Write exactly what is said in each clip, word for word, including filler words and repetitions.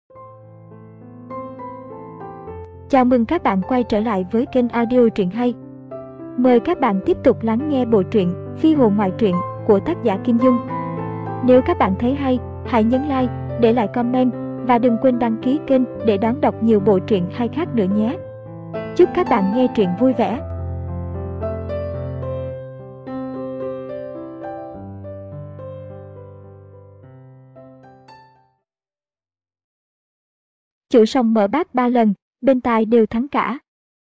Chào mừng các bạn quay trở lại với kênh audio truyện hay. Mời các bạn tiếp tục lắng nghe bộ truyện Phi hồn ngoại truyện của tác giả Kim Dung. Nếu các bạn thấy hay, hãy nhấn like, để lại comment và đừng quên đăng ký kênh để đón đọc nhiều bộ truyện hay khác nữa nhé. Chúc các bạn nghe truyện vui vẻ. Chủ sòng mở bát ba lần, bên tài đều thắng cả.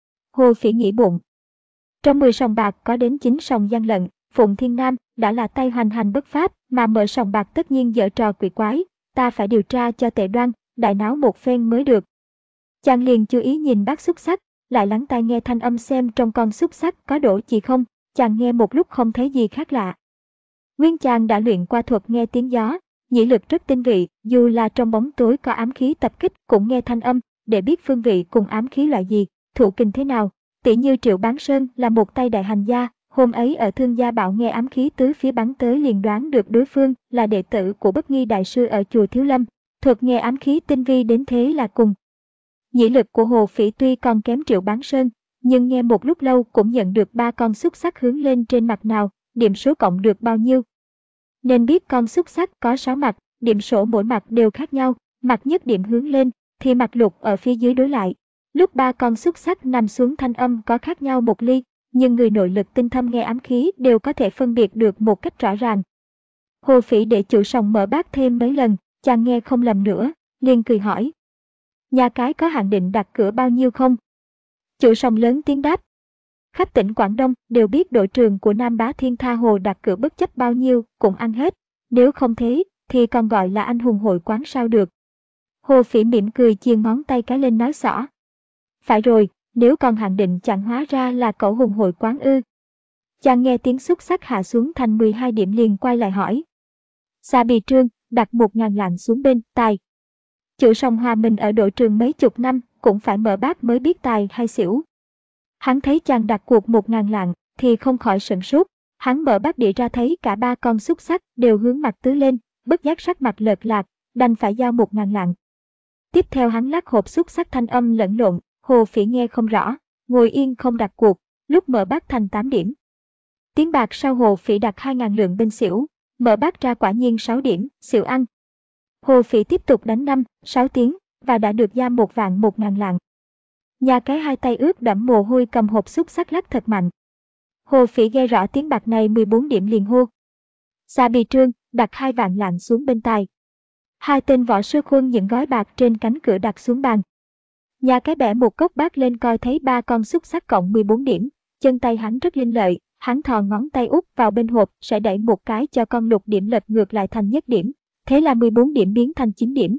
Hồ Phỉ nghĩ bụng. Trong mười sòng bạc có đến chín sòng gian lận, Phụng Thiên Nam đã là tay hoành hành bất pháp, mà mở sòng bạc tất nhiên giở trò quỷ quái, ta phải điều tra cho tệ đoan, đại náo một phen mới được. Chàng liền chú ý nhìn bát xúc xắc, lại lắng tai nghe thanh âm xem trong con xúc xắc có đổ gì không. Chàng nghe một lúc không thấy gì khác lạ. Nguyên chàng đã luyện qua thuật nghe tiếng gió, nhĩ lực rất tinh vị, dù là trong bóng tối có ám khí tập kích cũng nghe thanh âm, để biết phương vị cùng ám khí loại gì, thụ kình thế nào. Tỷ như Triệu Bán Sơn là một tay đại hành gia, hôm ấy ở Thương Gia Bảo nghe ám khí tứ phía bắn tới liền đoán được đối phương là đệ tử của Bất Nghi đại sư ở chùa Thiếu Lâm, thuật nghe ám khí tinh vi đến thế là cùng. Nhĩ lực của Hồ Phỉ tuy còn kém Triệu Bán Sơn, nhưng nghe một lúc lâu cũng nhận được ba con xúc xắc hướng lên trên mặt nào, điểm số cộng được bao nhiêu. Nên biết con xúc xắc có sáu mặt, điểm số mỗi mặt đều khác nhau, mặt nhất điểm hướng lên, thì mặt lục ở phía dưới đối lại. Lúc ba con xúc xắc nằm xuống thanh âm có khác nhau một ly, nhưng người nội lực tinh thâm nghe ám khí đều có thể phân biệt được một cách rõ ràng. Hồ Phỉ để chủ sòng mở bát thêm mấy lần, chàng nghe không lầm nữa, liền cười hỏi. Nhà cái có hạn định đặt cửa bao nhiêu không? Chủ sòng lớn tiếng đáp. Khắp tỉnh Quảng Đông đều biết đội trường của Nam Bá Thiên tha hồ đặt cửa bất chấp bao nhiêu cũng ăn hết, nếu không thế thì còn gọi là anh hùng hội quán sao được. Hồ Phỉ mỉm cười chìa ngón tay cái lên nói xỏ. Phải rồi, nếu còn hạn định chẳng hóa ra là cậu hùng hội quán ư. Chàng nghe tiếng xúc xắc hạ xuống thành mười hai điểm liền quay lại hỏi. Sa Bì Trương đặt một ngàn lạng xuống bên tài. Chủ sòng hòa mình ở đội trường mấy chục năm cũng phải mở bát mới biết tài hay xỉu. Hắn thấy chàng đặt cuộc một ngàn lạng thì không khỏi sửng sốt. Hắn mở bát đĩa ra thấy cả ba con xúc xắc đều hướng mặt tứ lên, bất giác sắc mặt lợt lạc, đành phải giao một ngàn lạng. Tiếp theo hắn lắc hộp xúc xắc thanh âm lẫn lộn, Hồ Phỉ nghe không rõ, ngồi yên không đặt cuộc, lúc mở bát thành tám điểm. Tiếng bạc sau Hồ Phỉ đặt hai ngàn lượng bên xỉu, mở bát ra quả nhiên sáu điểm, xỉu ăn. Hồ Phỉ tiếp tục đánh năm, sáu tiếng, và đã được giam một vạn một ngàn lạng. Nhà cái hai tay ướt đẫm mồ hôi cầm hộp xúc xắc lắc thật mạnh. Hồ Phỉ nghe rõ tiếng bạc này mười bốn điểm liền hô. Sa Bì Trương đặt hai vạn lạng xuống bên tài. Hai tên võ sư khuân những gói bạc trên cánh cửa đặt xuống bàn. Nhà cái bẻ một cốc bát lên coi thấy ba con xúc xắc cộng mười bốn điểm, chân tay hắn rất linh lợi, hắn thò ngón tay út vào bên hộp sẽ đẩy một cái cho con lục điểm lật ngược lại thành nhất điểm, thế là mười bốn điểm biến thành chín điểm.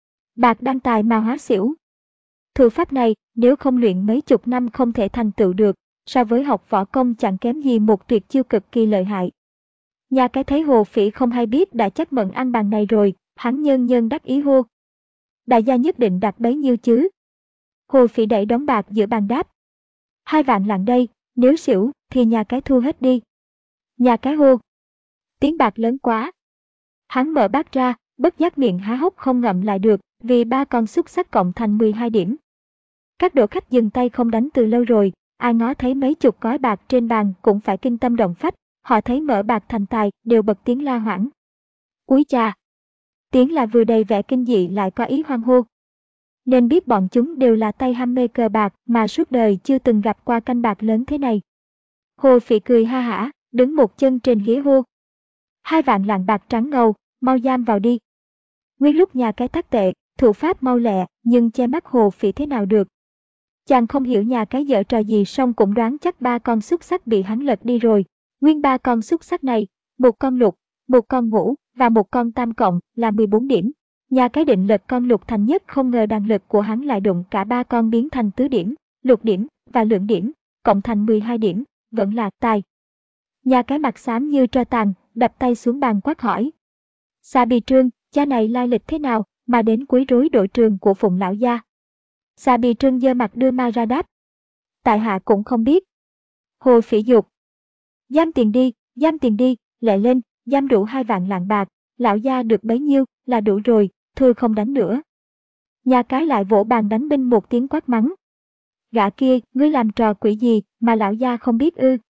Bạc đăng tài mà hóa xỉu. Thủ pháp này nếu không luyện mấy chục năm không thể thành tựu được, so với học võ công chẳng kém gì một tuyệt chiêu cực kỳ lợi hại. Nhà cái thấy Hồ Phỉ không hay biết đã chắc mận ăn bàn này rồi, hắn nhân nhân đắc ý hô. Đại gia nhất định đặt bấy nhiêu chứ? Hồ Phỉ đẩy đống bạc giữa bàn đáp. Hai vạn lạng đây, nếu xỉu thì nhà cái thu hết đi. Nhà cái hô. Tiếng bạc lớn quá. Hắn mở bát ra, bất giác miệng há hốc không ngậm lại được, vì ba con xúc xắc cộng thành mười hai điểm. Các đỗ khách dừng tay không đánh từ lâu rồi, ai ngó thấy mấy chục gói bạc trên bàn cũng phải kinh tâm động phách, họ thấy mở bạc thành tài đều bật tiếng la hoảng. Úi chà! Tiếng là vừa đầy vẻ kinh dị lại có ý hoan hô. Nên biết bọn chúng đều là tay ham mê cờ bạc mà suốt đời chưa từng gặp qua canh bạc lớn thế này. Hồ Phỉ cười ha hả, đứng một chân trên ghế hô. Hai vạn lạng bạc trắng ngầu, mau giam vào đi. Nguyên lúc nhà cái tắc tệ, thủ pháp mau lẹ, nhưng che mắt Hồ Phỉ thế nào được. Chàng không hiểu nhà cái giở trò gì xong cũng đoán chắc ba con xúc xắc bị hắn lật đi rồi. Nguyên ba con xúc xắc này, một con lục, một con ngũ và một con tam cộng là mười bốn điểm. Nhà cái định lật con lục thành nhất, không ngờ đàn lực của hắn lại đụng cả ba con biến thành tứ điểm, lục điểm và lượng điểm, cộng thành mười hai điểm, vẫn là tài. Nhà cái mặt xám như tro tàn, đập tay xuống bàn quát hỏi. Sa Bì Trương, cha này lai lịch thế nào mà đến quấy rối đội trường của Phụng lão gia? Sa Bì Trương giơ mặt đưa ma ra đáp. Tại hạ cũng không biết. Hồ Phỉ dục. Giam tiền đi, giam tiền đi, lẹ lên, giam đủ hai vạn lạng bạc, lão gia được bấy nhiêu là đủ rồi, thôi không đánh nữa. Nhà cái lại vỗ bàn đánh binh một tiếng quát mắng. Gã kia, ngươi làm trò quỷ gì mà lão gia không biết ư?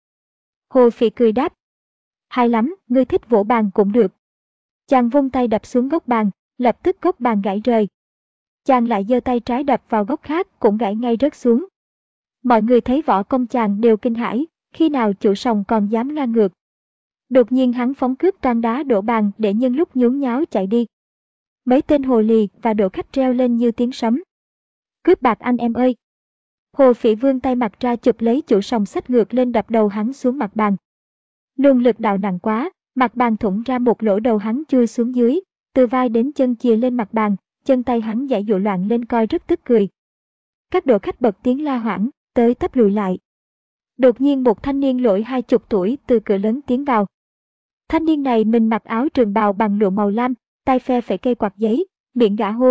Hồ Phỉ cười đáp. Hay lắm, ngươi thích vỗ bàn cũng được. Chàng vung tay đập xuống góc bàn, lập tức góc bàn gãy rời. Chàng lại giơ tay trái đập vào góc khác cũng gãy ngay rớt xuống. Mọi người thấy võ công chàng đều kinh hãi, khi nào chủ sòng còn dám ngang ngược. Đột nhiên hắn phóng cước toan đá đổ bàn để nhân lúc nhốn nháo chạy đi. Mấy tên hồ lì và đổ khách reo lên như tiếng sấm. Cướp bạc anh em ơi! Hồ Phỉ vươn tay mặt ra chụp lấy chủ sòng xách ngược lên đập đầu hắn xuống mặt bàn. Luồng lực đạo nặng quá, mặt bàn thủng ra một lỗ, đầu hắn chui xuống dưới, từ vai đến chân chìa lên mặt bàn, chân tay hắn giãy giụa loạn lên coi rất tức cười. Các đổ khách bật tiếng la hoảng, tới tấp lùi lại. Đột nhiên một thanh niên lỗi hai chục tuổi từ cửa lớn tiến vào. Thanh niên này mình mặc áo trường bào bằng lụa màu lam, tay phe phẩy cây quạt giấy, miệng gã hô.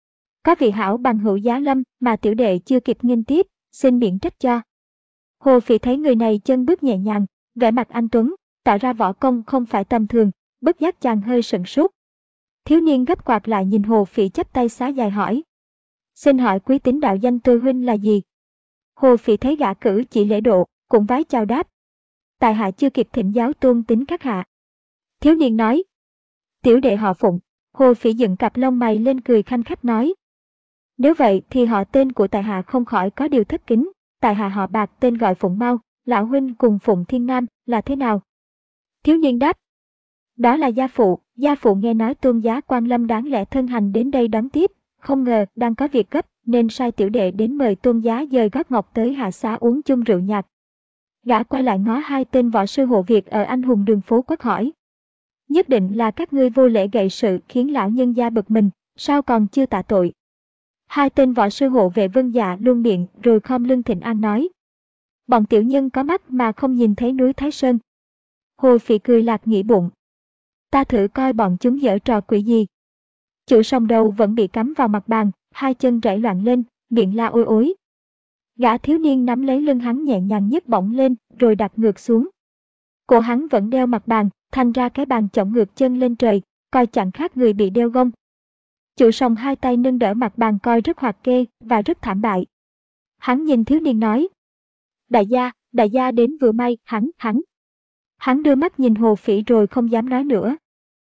Có vị hảo bằng hữu giá lâm mà tiểu đệ chưa kịp nghênh tiếp, xin miễn trách cho. Hồ Phỉ thấy người này chân bước nhẹ nhàng, vẻ mặt anh tuấn, tỏ ra võ công không phải tầm thường, bất giác chàng hơi sửng sốt. Thiếu niên gấp quạt lại nhìn Hồ Phỉ chắp tay xá dài hỏi. Xin hỏi quý tín đạo danh tôi huynh là gì? Hồ Phỉ thấy gã cử chỉ lễ độ, cũng vái chào đáp. Tại hạ chưa kịp thỉnh giáo tôn tính các hạ. Thiếu niên nói. Tiểu đệ họ Phụng. Hồ Phỉ dựng cặp lông mày lên cười khanh khách nói. Nếu vậy thì họ tên của tại hạ không khỏi có điều thất kính, tại hạ họ Bạc tên gọi Phụng Mau, lão huynh cùng Phụng Thiên Nam là thế nào? Thiếu niên đáp. Đó là gia phụ, gia phụ nghe nói tôn giá Quan Lâm đáng lẽ thân hành đến đây đón tiếp, không ngờ đang có việc gấp nên sai tiểu đệ đến mời tôn giá dời gót ngọc tới hạ xá uống chung rượu nhạt. Gã quay lại ngó hai tên võ sư hộ Việt ở anh hùng đường phố quát hỏi. Nhất định là các ngươi vô lễ gây sự khiến lão nhân gia bực mình, sao còn chưa tạ tội? Hai tên võ sư hộ vệ vâng dạ luôn miệng rồi khom lưng thỉnh an nói. Bọn tiểu nhân có mắt mà không nhìn thấy núi Thái Sơn. Hồ Phỉ cười lạc nghĩ bụng. Ta thử coi bọn chúng giở trò quỷ gì. Chủ sòng đầu vẫn bị cắm vào mặt bàn, hai chân rảy loạn lên, miệng la ôi ối. Gã thiếu niên nắm lấy lưng hắn nhẹ nhàng nhấc bổng lên rồi đặt ngược xuống. Cổ hắn vẫn đeo mặt bàn, thành ra cái bàn chổng ngược chân lên trời, coi chẳng khác người bị đeo gông. Chủ sòng hai tay nâng đỡ mặt bàn coi rất hoạt kê và rất thảm bại. Hắn nhìn thiếu niên nói. Đại gia, đại gia đến vừa may, hắn, hắn. Hắn đưa mắt nhìn Hồ Phỉ rồi không dám nói nữa.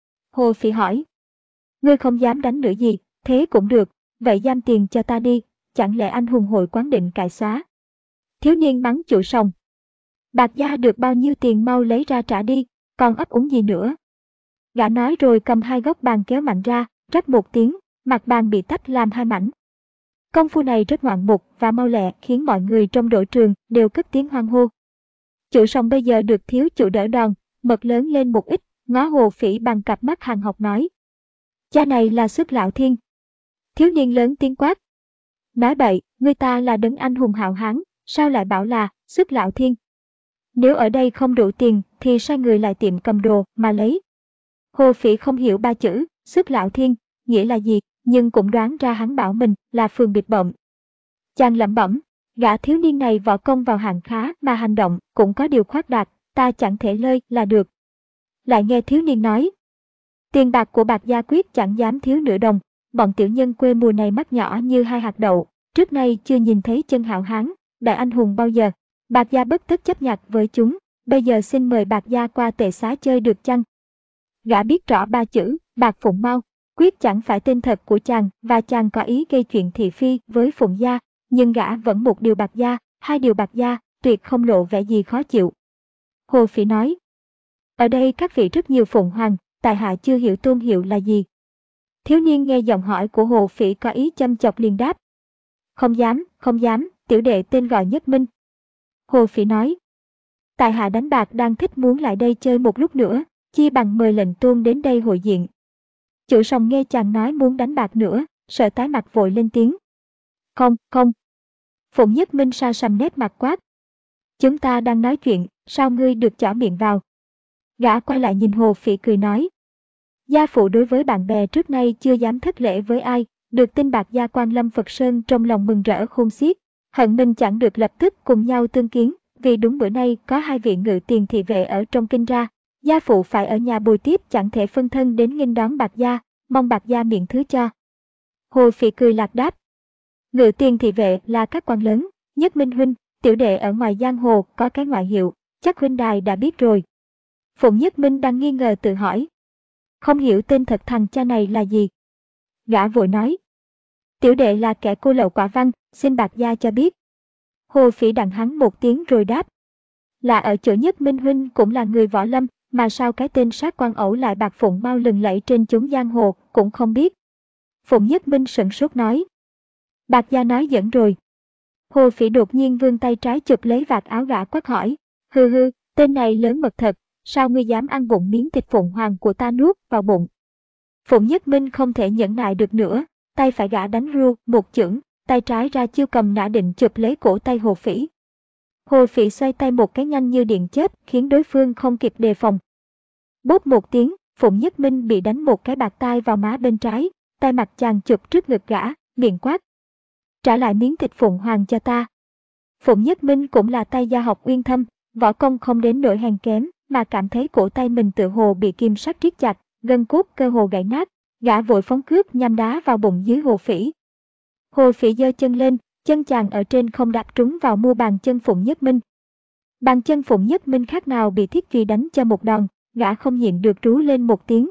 Hồ Phỉ hỏi. Ngươi không dám đánh nữa gì, thế cũng được, vậy giam tiền cho ta đi, chẳng lẽ anh hùng hội quán định cải xóa. Thiếu niên mắng chủ sòng. Bạc gia được bao nhiêu tiền mau lấy ra trả đi, còn ấp úng gì nữa. Gã nói rồi cầm hai góc bàn kéo mạnh ra, rắc một tiếng, mặt bàn bị tách làm hai mảnh. Công phu này rất ngoạn mục và mau lẹ khiến mọi người trong đội trường đều cất tiếng hoan hô. Chủ sòng bây giờ được thiếu chủ đỡ đòn, mật lớn lên một ít, ngó Hồ Phỉ bằng cặp mắt hàng học nói. Cha này là Xuất Lão Thiên. Thiếu niên lớn tiếng quát. Nói bậy, người ta là đấng anh hùng hào hán, sao lại bảo là Xuất Lão Thiên? Nếu ở đây không đủ tiền thì sai người lại tiệm cầm đồ mà lấy. Hồ Phỉ không hiểu ba chữ Xuất Lão Thiên nghĩa là gì, nhưng cũng đoán ra hắn bảo mình là phường bịt bợm. Chàng lẩm bẩm, gã thiếu niên này võ công vào hạng khá mà hành động cũng có điều khoác đạt, ta chẳng thể lơi là được. Lại nghe thiếu niên nói. Tiền bạc của Bạc gia quyết chẳng dám thiếu nửa đồng, bọn tiểu nhân quê mùa này mắt nhỏ như hai hạt đậu, trước nay chưa nhìn thấy chân hảo hán, đại anh hùng bao giờ. Bạc gia bất tất chấp nhặt với chúng, bây giờ xin mời Bạc gia qua tề xá chơi được chăng? Gã biết rõ ba chữ, Bạc Phụng Mau, quyết chẳng phải tên thật của chàng và chàng có ý gây chuyện thị phi với Phụng gia, nhưng gã vẫn một điều Bạc gia, hai điều Bạc gia, tuyệt không lộ vẻ gì khó chịu. Hồ Phỉ nói. Ở đây các vị rất nhiều Phụng Hoàng, tại hạ chưa hiểu tôn hiệu là gì. Thiếu niên nghe giọng hỏi của Hồ Phỉ có ý châm chọc liền đáp. Không dám, không dám, tiểu đệ tên gọi Nhất Minh. Hồ Phỉ nói. Tại hạ đánh bạc đang thích muốn lại đây chơi một lúc nữa, chi bằng mời lệnh tôn đến đây hội diện. Chủ sòng nghe chàng nói muốn đánh bạc nữa, sợ tái mặt vội lên tiếng. Không, không. Phụng Nhất Minh sa sầm nét mặt quát. Chúng ta đang nói chuyện, sao ngươi được chỏ miệng vào? Gã quay lại nhìn Hồ Phỉ cười nói. Gia phụ đối với bạn bè trước nay chưa dám thất lễ với ai, được tin Bạc gia Quan Lâm Phật Sơn trong lòng mừng rỡ khôn xiết, hận mình chẳng được lập tức cùng nhau tương kiến, vì đúng bữa nay có hai vị ngự tiền thị vệ ở trong kinh ra, gia phụ phải ở nhà bồi tiếp chẳng thể phân thân đến nghênh đón Bạc gia, mong Bạc gia miễn thứ cho. Hồ Phỉ cười lạc đáp. Ngự tiền thị vệ là các quan lớn, Nhất Minh huynh, tiểu đệ ở ngoài giang hồ có cái ngoại hiệu, chắc huynh đài đã biết rồi. Phụng Nhất Minh đang nghi ngờ tự hỏi. Không hiểu tên thật thằng cha này là gì. Gã vội nói. Tiểu đệ là kẻ cô lậu quả văn, xin bạc gia cho biết. Hồ Phỉ đặng hắn một tiếng rồi đáp. Là ở chỗ Nhất Minh huynh cũng là người võ lâm, mà sao cái tên sát quan ẩu lại bạc phụng mau lừng lẫy trên chốn giang hồ, cũng không biết. Phụng Nhất Minh sửng sốt nói. Bạc gia nói dẫn rồi. Hồ Phỉ đột nhiên vươn tay trái chụp lấy vạt áo gã quát hỏi. Hừ hừ, tên này lớn mật thật, sao ngươi dám ăn bụng miếng thịt Phụng Hoàng của ta nuốt vào bụng. Phụng Nhất Minh không thể nhẫn nại được nữa, tay phải gã đánh ru một chưởng, tay trái ra chiêu cầm nã định chụp lấy cổ tay Hồ Phỉ. Hồ Phỉ xoay tay một cái nhanh như điện chớp khiến đối phương không kịp đề phòng. Bốp một tiếng, Phụng Nhất Minh bị đánh một cái bạt tai vào má bên trái, tay mặt chàng chụp trước ngực gã, miệng quát. Trả lại miếng thịt Phụng Hoàng cho ta. Phụng Nhất Minh cũng là tay gia học uyên thâm, võ công không đến nỗi hèn kém, mà cảm thấy cổ tay mình tự hồ bị kim sắt siết chặt, gân cốt cơ hồ gãy nát, gã vội phóng cước nhằm đá vào bụng dưới Hồ Phỉ. Hồ Phỉ giơ chân lên, chân chàng ở trên không đạp trúng vào mu bàn chân Phụng Nhất Minh. Bàn chân Phụng Nhất Minh khác nào bị thiết truy đánh cho một đòn, gã không nhịn được rú lên một tiếng.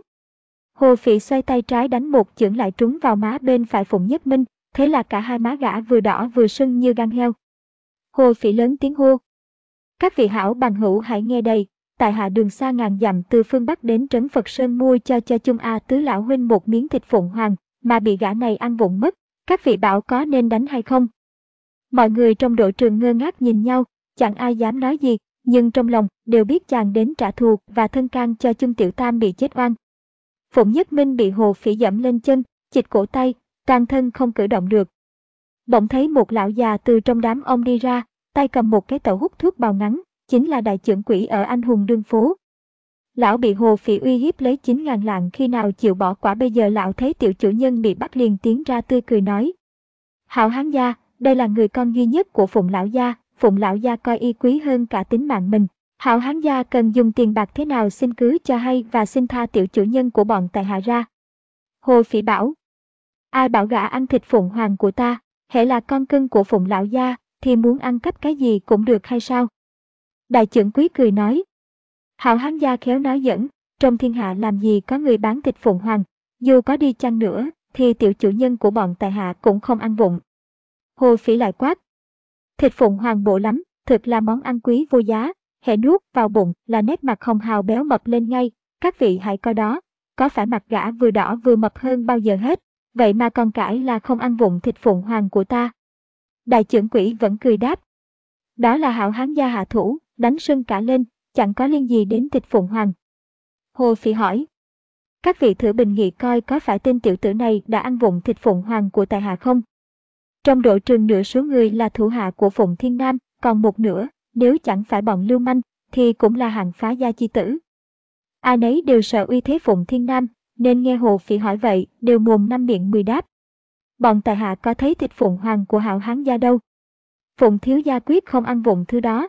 Hồ Phỉ xoay tay trái đánh một chưởng lại trúng vào má bên phải Phụng Nhất Minh, thế là cả hai má gã vừa đỏ vừa sưng như gan heo. Hồ Phỉ lớn tiếng hô. Các vị hảo bằng hữu hãy nghe đây, tại hạ đường xa ngàn dặm từ phương Bắc đến trấn Phật Sơn mua cho cho chung A tứ lão huynh một miếng thịt Phụng Hoàng, mà bị gã này ăn vụng mất, các vị bảo có nên đánh hay không? Mọi người trong đội trường ngơ ngác nhìn nhau, chẳng ai dám nói gì, nhưng trong lòng đều biết chàng đến trả thù và thân can cho chung tiểu tam bị chết oan. Phụng Nhất Minh bị Hồ Phỉ dẫm lên chân, chịch cổ tay, toàn thân không cử động được. Bỗng thấy một lão già từ trong đám ông đi ra, tay cầm một cái tẩu hút thuốc bào ngắn, chính là đại trưởng quỹ ở Anh Hùng Đương Phố. Lão bị Hồ Phỉ uy hiếp lấy chín ngàn lạng khi nào chịu bỏ quả, bây giờ lão thấy tiểu chủ nhân bị bắt liền tiến ra tươi cười nói. Hảo hán gia, đây là người con duy nhất của Phụng lão gia, Phụng lão gia coi y quý hơn cả tính mạng mình. Hảo hán gia cần dùng tiền bạc thế nào xin cứ cho hay và xin tha tiểu chủ nhân của bọn tại hạ ra. Hồ Phỉ bảo. Ai bảo gã ăn thịt Phụng Hoàng của ta, hễ là con cưng của Phụng lão gia, thì muốn ăn cắp cái gì cũng được hay sao? Đại trưởng quý cười nói. Hảo hán gia khéo nói dẫn, trong thiên hạ làm gì có người bán thịt Phụng Hoàng, dù có đi chăng nữa, thì tiểu chủ nhân của bọn tại hạ cũng không ăn vụng. Hồ Phỉ lại quát. Thịt Phụng Hoàng bổ lắm, thực là món ăn quý vô giá, hễ nuốt vào bụng là nét mặt hồng hào béo mập lên ngay, các vị hãy coi đó, có phải mặt gã vừa đỏ vừa mập hơn bao giờ hết, vậy mà còn cãi là không ăn vụng thịt Phụng Hoàng của ta. Đại trưởng quỹ vẫn cười đáp. Đó là hảo hán gia hạ thủ, đánh sưng cả lên, chẳng có liên gì đến thịt Phụng Hoàng. Hồ Phỉ hỏi. Các vị thử bình nghị coi có phải tên tiểu tử này đã ăn vụng thịt Phụng Hoàng của tại hạ không? Trong đội trường nửa số người là thủ hạ của Phụng Thiên Nam, còn một nửa, nếu chẳng phải bọn lưu manh, thì cũng là hạng phá gia chi tử. Ai nấy đều sợ uy thế Phụng Thiên Nam, nên nghe Hồ Phỉ hỏi vậy, đều mồm năm miệng mười đáp. Bọn tại hạ có thấy thịt Phụng Hoàng của hảo hán gia đâu. Phụng thiếu gia quyết không ăn vụng thứ đó.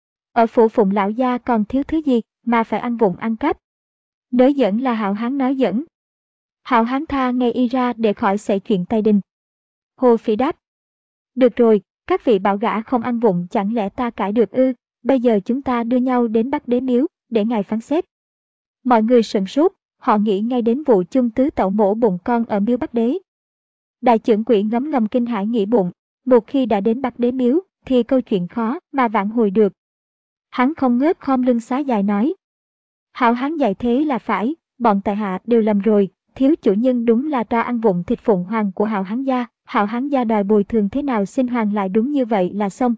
Ở phủ Phụng lão gia còn thiếu thứ gì mà phải ăn vụng ăn cắp. Nói dẫn là hảo hán nói dẫn. Hảo hán tha ngay y ra để khỏi xảy chuyện tay đình. Hồ Phỉ đáp. Được rồi, các vị bảo gã không ăn vụng chẳng lẽ ta cãi được ư, bây giờ chúng ta đưa nhau đến Bắc Đế Miếu, để ngài phán xét. Mọi người sửng sốt, họ nghĩ ngay đến vụ chung tứ tẩu mổ bụng con ở Miếu Bắc Đế. Đại trưởng quỹ ngấm ngầm kinh hãi nghĩ bụng, một khi đã đến Bắc Đế Miếu, thì câu chuyện khó mà vãn hồi được. Hắn không ngớt khom lưng xá dài nói. Hảo hán dạy thế là phải, bọn tại hạ đều lầm rồi, thiếu chủ nhân đúng là cho ăn vụng thịt Phụng Hoàng của hảo hán gia, hảo hán gia đòi bồi thường thế nào xin hoàn lại đúng như vậy là xong.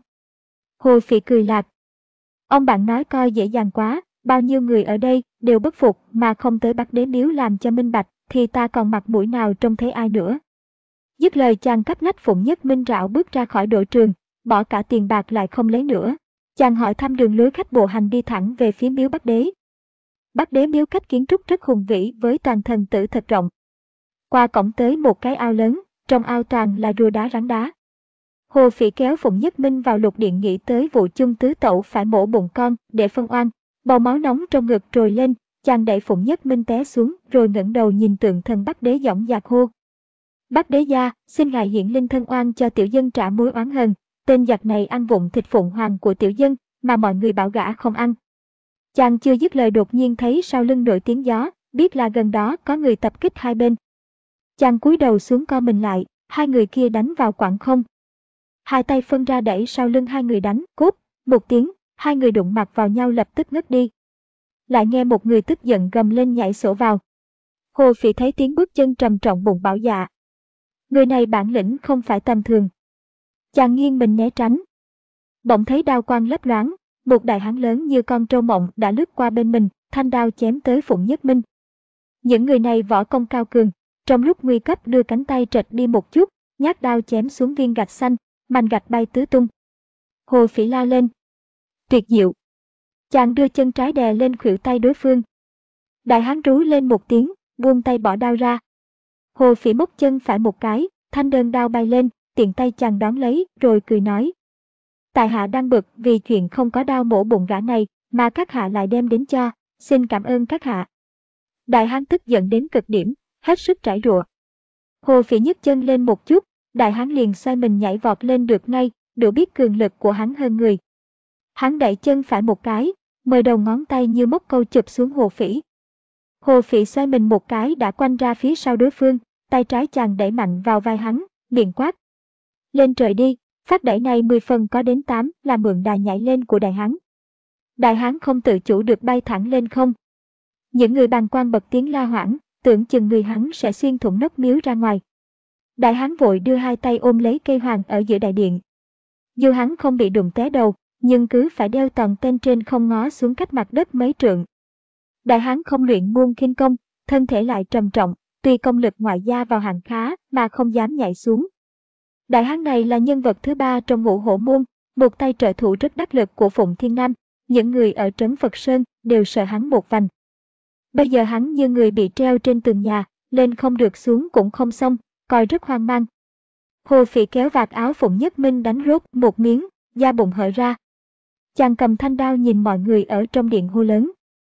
Hồ Phỉ cười lạc. Ông bạn nói coi dễ dàng quá, bao nhiêu người ở đây đều bất phục mà không tới Bắc Đế Miếu làm cho minh bạch, thì ta còn mặt mũi nào trông thấy ai nữa. Dứt lời chàng cắp nách Phụng Nhất Minh rảo bước ra khỏi đội trường, bỏ cả tiền bạc lại không lấy nữa. Chàng hỏi thăm đường lối khách bộ hành đi thẳng về phía Miếu Bắc Đế. Bắc Đế Miếu cách kiến trúc rất hùng vĩ với toàn thần tử thật rộng. Qua cổng tới một cái ao lớn, trong ao toàn là rùa đá rắn đá. Hồ Phỉ kéo Phụng Nhất Minh vào lục điện nghĩ tới vụ chung tứ tẩu phải mổ bụng con để phân oan, bầu máu nóng trong ngực trồi lên, chàng đẩy Phụng Nhất Minh té xuống rồi ngẩng đầu nhìn tượng thần Bắc Đế dõng dạc hô. Bắc Đế Gia, xin ngài hiển linh thân oan cho tiểu dân trả mối oán hờn. Tên giặc này ăn vụng thịt phụng hoàng của tiểu dân, mà mọi người bảo gã không ăn. Chàng chưa dứt lời đột nhiên thấy sau lưng nổi tiếng gió, biết là gần đó có người tập kích hai bên. Chàng cúi đầu xuống co mình lại, hai người kia đánh vào quảng không. Hai tay phân ra đẩy sau lưng hai người đánh, cúp, một tiếng, hai người đụng mặt vào nhau lập tức ngất đi. Lại nghe một người tức giận gầm lên nhảy sổ vào. Hồ Phỉ thấy tiếng bước chân trầm trọng bụng bảo dạ. Người này bản lĩnh không phải tầm thường. Chàng nghiêng mình né tránh. Bỗng thấy đao quang lấp loáng, một đại hán lớn như con trâu mộng đã lướt qua bên mình, thanh đao chém tới Phụng Nhất Minh. Những người này võ công cao cường, trong lúc nguy cấp đưa cánh tay trật đi một chút, nhát đao chém xuống viên gạch xanh, mảnh gạch bay tứ tung. Hồ Phỉ la lên. Tuyệt diệu. Chàng đưa chân trái đè lên khuỷu tay đối phương. Đại hán rú lên một tiếng, buông tay bỏ đao ra. Hồ Phỉ móc chân phải một cái, thanh đơn đao bay lên, tiện tay chàng đón lấy, rồi cười nói. Tại hạ đang bực vì chuyện không có đao mổ bụng gã này, mà các hạ lại đem đến cho, xin cảm ơn các hạ. Đại hán tức giận đến cực điểm, hết sức trải rụa. Hồ Phỉ nhấc chân lên một chút, đại hán liền xoay mình nhảy vọt lên được ngay, đủ biết cường lực của hắn hơn người. Hắn đẩy chân phải một cái, mười đầu ngón tay như móc câu chụp xuống Hồ Phỉ. Hồ Phỉ xoay mình một cái đã quanh ra phía sau đối phương, tay trái chàng đẩy mạnh vào vai hắn, miệng quát. Lên trời đi, phát đẩy này mười phần có đến tám là mượn đà nhảy lên của đại hán. Đại hán không tự chủ được bay thẳng lên không. Những người bàng quan bật tiếng la hoảng, tưởng chừng người hắn sẽ xuyên thủng nóc miếu ra ngoài. Đại hán vội đưa hai tay ôm lấy cây hoàng ở giữa đại điện. Dù hắn không bị đụng té đầu, nhưng cứ phải đeo toàn tên trên không ngó xuống cách mặt đất mấy trượng. Đại hán không luyện muôn khinh công, thân thể lại trầm trọng, tuy công lực ngoại gia vào hạng khá mà không dám nhảy xuống. Đại hán này là nhân vật thứ ba trong Ngũ Hổ môn, một tay trợ thủ rất đắc lực của Phụng Thiên Nam, những người ở trấn Phật Sơn đều sợ hắn một vành. Bây giờ hắn như người bị treo trên tường nhà, lên không được xuống cũng không xong, coi rất hoang mang. Hồ Phỉ kéo vạt áo Phụng Nhất Minh đánh rốt một miếng, da bụng hở ra. Chàng cầm thanh đao nhìn mọi người ở trong điện hô lớn.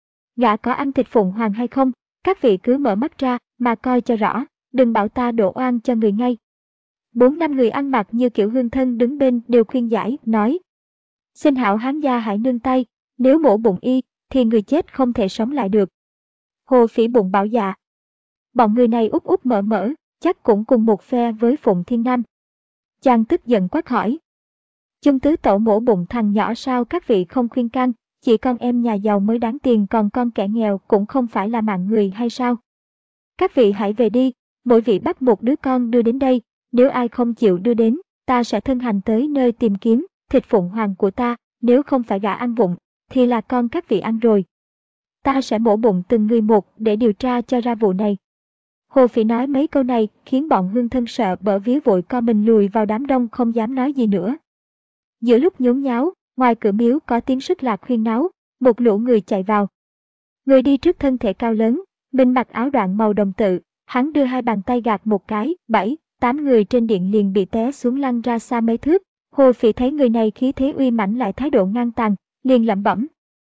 Gã có ăn thịt Phụng Hoàng hay không? Các vị cứ mở mắt ra mà coi cho rõ, đừng bảo ta đổ oan cho người ngay. Bốn năm người ăn mặc như kiểu hương thân đứng bên đều khuyên giải, nói. Xin hảo hán gia hãy nương tay, nếu mổ bụng y, thì người chết không thể sống lại được. Hồ Phỉ bụng bảo dạ. Bọn người này úp úp mở mở, chắc cũng cùng một phe với Phụng Thiên Nam. Chàng tức giận quát hỏi. Chung tứ tẩu mổ bụng thằng nhỏ sao các vị không khuyên can, chỉ con em nhà giàu mới đáng tiền còn con kẻ nghèo cũng không phải là mạng người hay sao? Các vị hãy về đi, mỗi vị bắt một đứa con đưa đến đây, nếu ai không chịu đưa đến, ta sẽ thân hành tới nơi tìm kiếm thịt Phụng Hoàng của ta, nếu không phải gã ăn vụng, thì là con các vị ăn rồi. Ta sẽ mổ bụng từng người một để điều tra cho ra vụ này. Hồ Phỉ nói mấy câu này khiến bọn hương thân sợ bở vía vội co mình lùi vào đám đông không dám nói gì nữa. Giữa lúc nhốn nháo, ngoài cửa miếu có tiếng sức lạc huyên náo, một lũ người chạy vào. Người đi trước thân thể cao lớn, mình mặc áo đoạn màu đồng tự, hắn đưa hai bàn tay gạt một cái, bảy, tám người trên điện liền bị té xuống lăn ra xa mấy thước. Hồ Phỉ thấy người này khí thế uy mãnh lại thái độ ngang tàn, liền lẩm bẩm.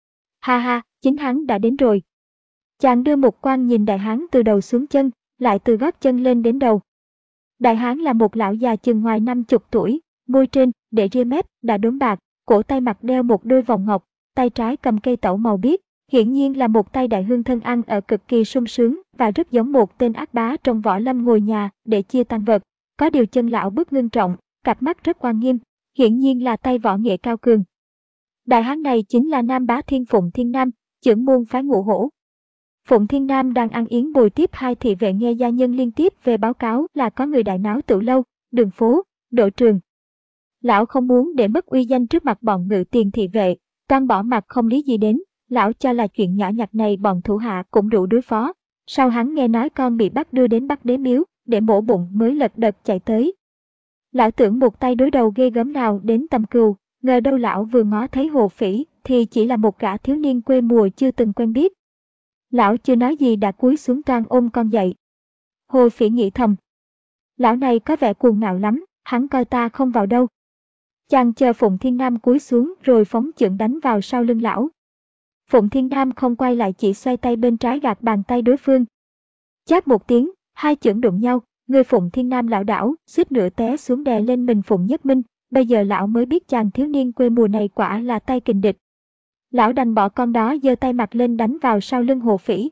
Ha ha, chính hắn đã đến rồi. Chàng đưa một quan nhìn đại hán từ đầu xuống chân, lại từ gót chân lên đến đầu. Đại hán là một lão già chừng ngoài năm chục tuổi, môi trên, để ria mép, đã đốm bạc, cổ tay mặt đeo một đôi vòng ngọc, tay trái cầm cây tẩu màu biếc, hiển nhiên là một tay đại hương thân ăn ở cực kỳ sung sướng và rất giống một tên ác bá trong võ lâm ngồi nhà để chia tang vật. Có điều chân lão bước ngưng trọng, cặp mắt rất oan nghiêm, hiển nhiên là tay võ nghệ cao cường. Đại hán này chính là Nam Bá Thiên Phụng Thiên Nam, trưởng môn phái Ngũ Hổ. Phụng Thiên Nam đang ăn yến bồi tiếp hai thị vệ nghe gia nhân liên tiếp về báo cáo là có người đại náo tửu lâu, đường phố, độ trường. Lão không muốn để mất uy danh trước mặt bọn ngự tiền thị vệ, toan bỏ mặt không lý gì đến, lão cho là chuyện nhỏ nhặt này bọn thủ hạ cũng đủ đối phó. Sau hắn nghe nói con bị bắt đưa đến Bắc Đế miếu, để mổ bụng mới lật đật chạy tới. Lão tưởng một tay đối đầu ghê gớm nào đến tầm cừu, ngờ đâu lão vừa ngó thấy Hồ Phỉ thì chỉ là một gã thiếu niên quê mùa chưa từng quen biết. Lão chưa nói gì đã cúi xuống toan ôm con dậy. Hồ Phỉ nghĩ thầm. Lão này có vẻ cuồng ngạo lắm, hắn coi ta không vào đâu. Chàng chờ Phụng Thiên Nam cúi xuống rồi phóng chưởng đánh vào sau lưng lão. Phụng Thiên Nam không quay lại chỉ xoay tay bên trái gạt bàn tay đối phương. Chát một tiếng, hai chưởng đụng nhau, Người Phụng Thiên Nam lảo đảo, suýt nữa té xuống đè lên mình Phụng Nhất Minh, bây giờ lão mới biết chàng thiếu niên quê mùa này quả là tay kình địch. Lão đành bỏ con đó giơ tay mặt lên đánh vào sau lưng Hồ Phỉ.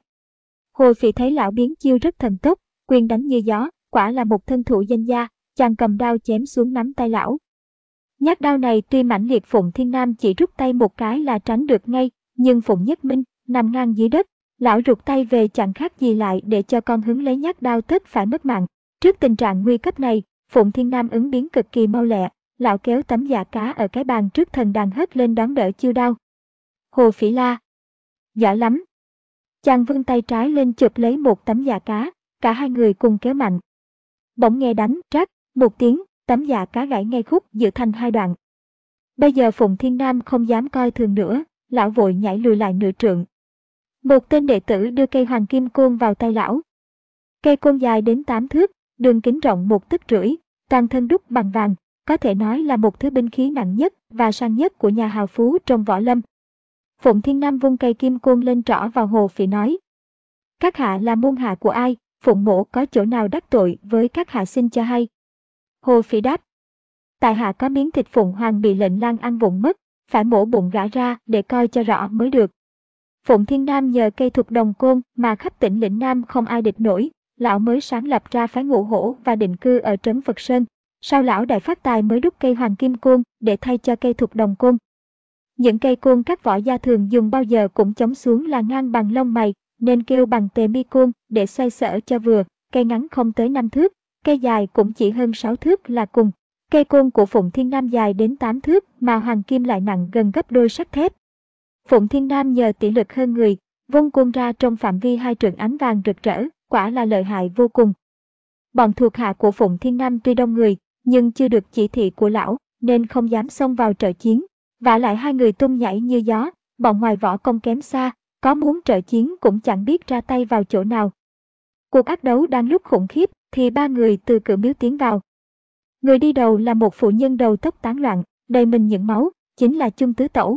Hồ Phỉ thấy lão biến chiêu rất thần tốc, quyền đánh như gió, quả là một thân thủ danh gia, chàng cầm đao chém xuống nắm tay lão. Nhát đao này tuy mãnh liệt, Phụng Thiên Nam chỉ rút tay một cái là tránh được ngay, nhưng Phụng Nhất Minh nằm ngang dưới đất, lão rụt tay về chẳng khác gì lại để cho con hứng lấy nhát đao tất phải mất mạng. Trước tình trạng nguy cấp này, Phụng Thiên Nam ứng biến cực kỳ mau lẹ, lão kéo tấm dạ cá ở cái bàn trước thần đàn hất lên đón đỡ chiêu đao. Hồ Phỉ la: giỏi lắm! Chàng vươn tay trái lên chụp lấy một tấm dạ cá, cả hai người cùng kéo mạnh. Bỗng nghe đánh trát một tiếng, tấm dạ cá gãy ngay khúc giữa thành hai đoạn. Bây giờ Phụng Thiên Nam không dám coi thường nữa, lão vội nhảy lùi lại nửa trượng. Một tên đệ tử đưa cây hoàng kim côn vào tay lão. Cây côn dài đến tám thước, đường kính rộng một tấc rưỡi, toàn thân đúc bằng vàng, có thể nói là một thứ binh khí nặng nhất và sang nhất của nhà hào phú trong võ lâm. Phụng Thiên Nam vung cây kim côn lên trỏ vào Hồ Phỉ nói: các hạ là môn hạ của ai? Phụng mỗ có chỗ nào đắc tội với các hạ xin cho hay. Hồ Phỉ đáp: tại hạ có miếng thịt Phụng Hoàng bị lệnh lang ăn vụng mất, phải mổ bụng gã ra để coi cho rõ mới được. Phụng Thiên Nam nhờ cây thục đồng côn mà khắp tỉnh lĩnh Nam không ai địch nổi, lão mới sáng lập ra phái Ngũ Hổ và định cư ở trấn Phật Sơn. Sau lão đại phát tài mới đúc cây hoàng kim côn để thay cho cây thục đồng côn. Những cây côn các võ gia thường dùng bao giờ cũng chống xuống là ngang bằng lông mày, nên kêu bằng tề mi côn để xoay sở cho vừa, cây ngắn không tới năm thước, cây dài cũng chỉ hơn sáu thước là cùng. Cây côn của Phụng Thiên Nam dài đến tám thước mà hoàng kim lại nặng gần gấp đôi sắt thép. Phụng Thiên Nam nhờ tỷ lực hơn người, vung côn ra trong phạm vi hai trượng ánh vàng rực rỡ, quả là lợi hại vô cùng. Bọn thuộc hạ của Phụng Thiên Nam tuy đông người, nhưng chưa được chỉ thị của lão, nên không dám xông vào trợ chiến. Vả lại hai người tung nhảy như gió, bọn ngoài võ công kém xa, có muốn trợ chiến cũng chẳng biết ra tay vào chỗ nào. Cuộc ác đấu đang lúc khủng khiếp, thì ba người từ cửa miếu tiến vào. Người đi đầu là một phụ nhân đầu tóc tán loạn, đầy mình những máu, chính là Chung Tứ Tẩu.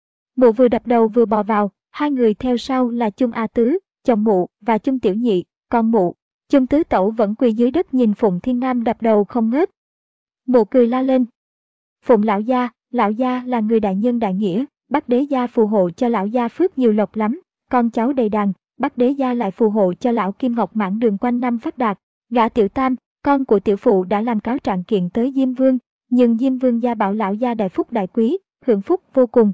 Mụ vừa đập đầu vừa bò vào, hai người theo sau là Chung A Tứ, chồng mụ, và Chung Tiểu Nhị, con mụ. Chung Tứ Tẩu vẫn quỳ dưới đất nhìn Phụng Thiên Nam đập đầu không ngớt. Mụ cười la lên: Phụng lão gia, lão gia là người đại nhân đại nghĩa, Bắc đế gia phù hộ cho lão gia phước nhiều lộc lắm, con cháu đầy đàn, Bắc đế gia lại phù hộ cho lão kim ngọc mãn đường quanh năm phát đạt. Gã Tiểu Tam, con của tiểu phụ đã làm cáo trạng kiện tới Diêm Vương, nhưng Diêm Vương gia bảo lão gia đại phúc đại quý, hưởng phúc vô cùng.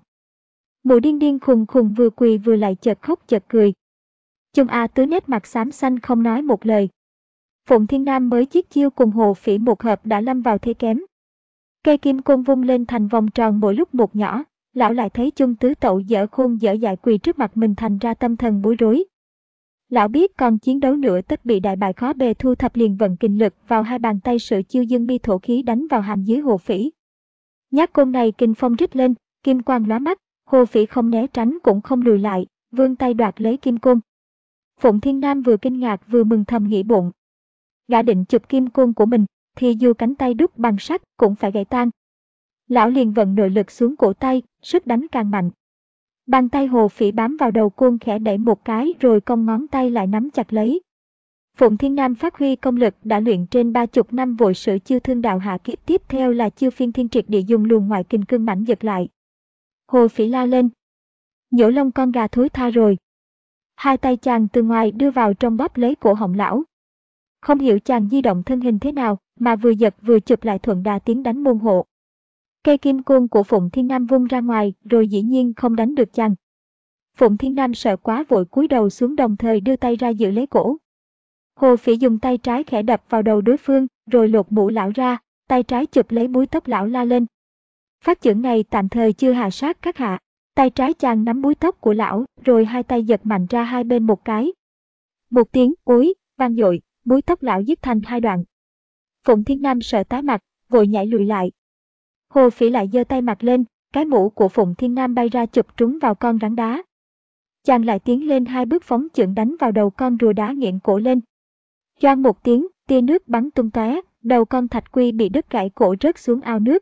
Mụ điên điên khùng khùng vừa quỳ vừa lại chợt khóc chợt cười. Chung A Tứ nét mặt xám xanh không nói một lời. Phụng Thiên Nam mới chiết chiêu cùng Hồ Phỉ một hợp đã lâm vào thế kém. Cây kim côn vung lên thành vòng tròn mỗi lúc một nhỏ, lão lại thấy Chung Tứ Tẩu dở khôn dở dại quỳ trước mặt mình, thành ra tâm thần bối rối. Lão biết còn chiến đấu nữa tất bị đại bại khó bề, thu thập liền vận kình lực vào hai bàn tay sử chiêu dương bi thổ khí đánh vào hàm dưới Hồ Phỉ. Nhát côn này kinh phong rít lên, kim quang lóa mắt, Hồ Phỉ không né tránh cũng không lùi lại, vươn tay đoạt lấy kim côn. Phụng Thiên Nam vừa kinh ngạc vừa mừng thầm nghĩ bụng. Gã định chụp kim côn của mình, thì dù cánh tay đúc bằng sắt cũng phải gãy tan. Lão liền vận nội lực xuống cổ tay, sức đánh càng mạnh. Bàn tay Hồ Phỉ bám vào đầu côn khẽ đẩy một cái rồi cong ngón tay lại nắm chặt lấy. Phụng Thiên Nam phát huy công lực đã luyện trên ba chục năm vội sử chiêu thương đạo hạ kiếp, tiếp theo là chiêu phiên thiên triệt địa dùng luồng ngoại kình cương mãnh giật lại. Hồ Phỉ la lên: Nhổ lông con gà thối tha rồi. Hai tay chàng từ ngoài đưa vào trong bóp lấy cổ họng lão. Không hiểu chàng di động thân hình thế nào mà vừa giật vừa chụp lại thuận đà tiến đánh môn hộ. Cây kim côn của Phụng Thiên Nam vung ra ngoài rồi dĩ nhiên không đánh được chàng. Phụng Thiên Nam sợ quá vội cúi đầu xuống, đồng thời đưa tay ra giữ lấy cổ. Hồ Phỉ dùng tay trái khẽ đập vào đầu đối phương rồi lột mũ lão ra, tay trái chụp lấy búi tóc lão la lên: Phát chưởng này tạm thời chưa hạ sát các hạ. Tay trái chàng nắm búi tóc của lão rồi hai tay giật mạnh ra hai bên một cái. Một tiếng ối vang dội, búi tóc lão dứt thành hai đoạn. Phụng Thiên Nam sợ tái mặt, vội nhảy lùi lại. Hồ Phỉ lại giơ tay mặt lên, cái mũ của Phụng Thiên Nam bay ra chụp trúng vào con rắn đá. Chàng lại tiến lên hai bước phóng chưởng đánh vào đầu con rùa đá nghiện cổ lên. Choang một tiếng, tia nước bắn tung tóe, đầu con thạch quy bị đứt gãy cổ rớt xuống ao nước.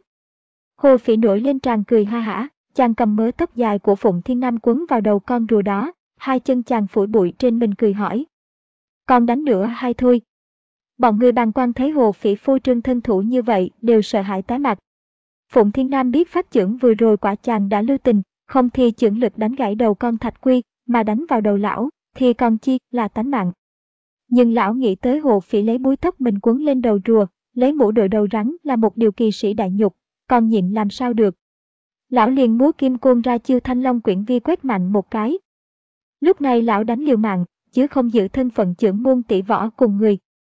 Hồ Phỉ nổi lên tràn cười ha hả, chàng cầm mớ tóc dài của Phụng Thiên Nam quấn vào đầu con rùa đó, hai chân chàng phủi bụi trên mình cười hỏi: Còn đánh nữa hay thôi? Bọn người bàng quan thấy Hồ Phỉ phô trương thân thủ như vậy đều sợ hãi tái mặt. Phụng Thiên Nam biết phát chưởng vừa rồi quả chàng đã lưu tình, không thì chưởng lực đánh gãy đầu con Thạch Quy, mà đánh vào đầu lão, thì còn chi là tánh mạng. Nhưng lão nghĩ tới Hồ Phỉ lấy búi tóc mình quấn lên đầu rùa, lấy mũ đội đầu rắn là một điều kỳ sĩ đại nhục, còn nhịn làm sao được. Lão liền múa kim côn ra chiêu Thanh Long Quyển Vi quét mạnh một cái. Lúc này lão đánh liều mạng, chứ không giữ thân phận chưởng môn tỷ võ cùng người.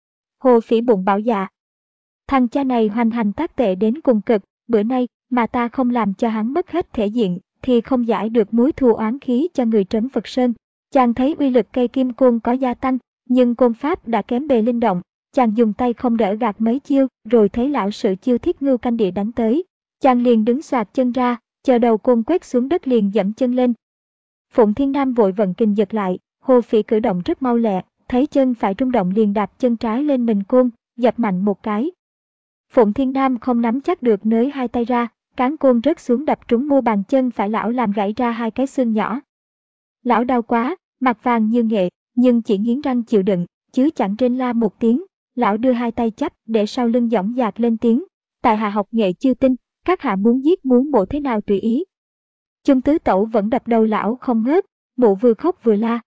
Hồ Phỉ bụng bảo dạ. Thằng cha này hoành hành tác tệ đến cùng cực, bữa nay mà ta không làm cho hắn mất hết thể diện, thì không giải được mối thù oán khí cho người trấn Phật Sơn. Chàng thấy uy lực cây kim côn có gia tăng, nhưng côn pháp đã kém bề linh động. Chàng dùng tay không đỡ gạt mấy chiêu, rồi thấy lão sử chiêu Thiết Ngưu Canh Địa đánh tới. Chàng liền đứng xoạc chân ra, chờ đầu côn quét xuống đất liền dẫm chân lên. Phụng Thiên Nam vội vận kình giật lại, Hồ Phỉ cử động rất mau lẹ, thấy chân phải rung động liền đạp chân trái lên mình côn, dập mạnh một cái. Phụng Thiên Nam không nắm chắc được nới hai tay ra, cán côn rớt xuống đập trúng mu bàn chân phải lão làm gãy ra hai cái xương nhỏ. Lão đau quá, mặt vàng như nghệ, nhưng chỉ nghiến răng chịu đựng, chứ chẳng rên la một tiếng. Lão đưa hai tay chắp để sau lưng dõng dạc lên tiếng. Tại hạ học nghệ chưa tinh, các hạ muốn giết muốn mổ thế nào tùy ý. Chung Tứ Tẩu vẫn đập đầu lão không ngớt, mụ vừa khóc vừa la.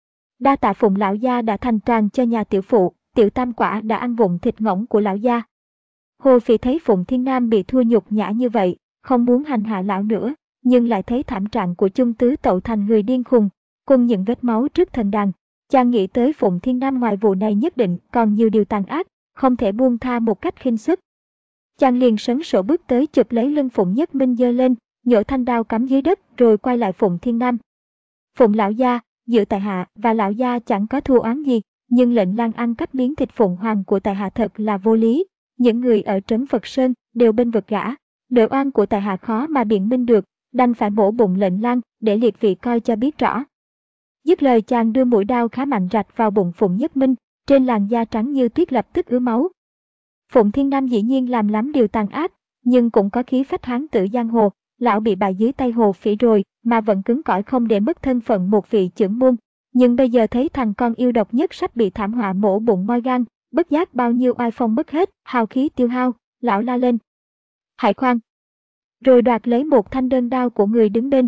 Đa tạ Phụng lão gia đã thành toàn cho nhà tiểu phụ, tiểu tam quả đã ăn vụng thịt ngỗng của lão gia. Hồ Phỉ thấy Phụng Thiên Nam bị thua nhục nhã như vậy, không muốn hành hạ lão nữa, nhưng lại thấy thảm trạng của Chung Tứ Tẩu thành người điên khùng, cùng những vết máu trước thần đàn. Chàng nghĩ tới Phụng Thiên Nam ngoài vụ này nhất định còn nhiều điều tàn ác, không thể buông tha một cách khinh suất. Chàng liền sấn sổ bước tới chụp lấy lưng Phụng Nhất Minh giơ lên, nhổ thanh đao cắm dưới đất rồi quay lại Phụng Thiên Nam. Phụng lão gia, giữa tại hạ và lão gia chẳng có thù oán gì, nhưng lệnh lang ăn cắp miếng thịt Phụng Hoàng của tại hạ thật là vô lý. Những người ở trấn Phật Sơn đều bên vực gã, nỗi oan của tại hạ khó mà biện minh được, đành phải mổ bụng lệnh lang để liệt vị coi cho biết rõ. Dứt lời chàng đưa mũi đao khá mạnh rạch vào bụng Phụng Nhất Minh, trên làn da trắng như tuyết lập tức ứa máu. Phụng Thiên Nam dĩ nhiên làm lắm điều tàn ác, nhưng cũng có khí phách hán tử giang hồ, lão bị bại dưới tay Hồ Phỉ rồi mà vẫn cứng cỏi không để mất thân phận một vị chưởng môn. Nhưng bây giờ thấy thằng con yêu độc nhất sắp bị thảm họa mổ bụng moi gan, bất giác bao nhiêu oai phong mất hết, hào khí tiêu hao, lão la lên. Hãy khoan! Rồi đoạt lấy một thanh đơn đao của người đứng bên.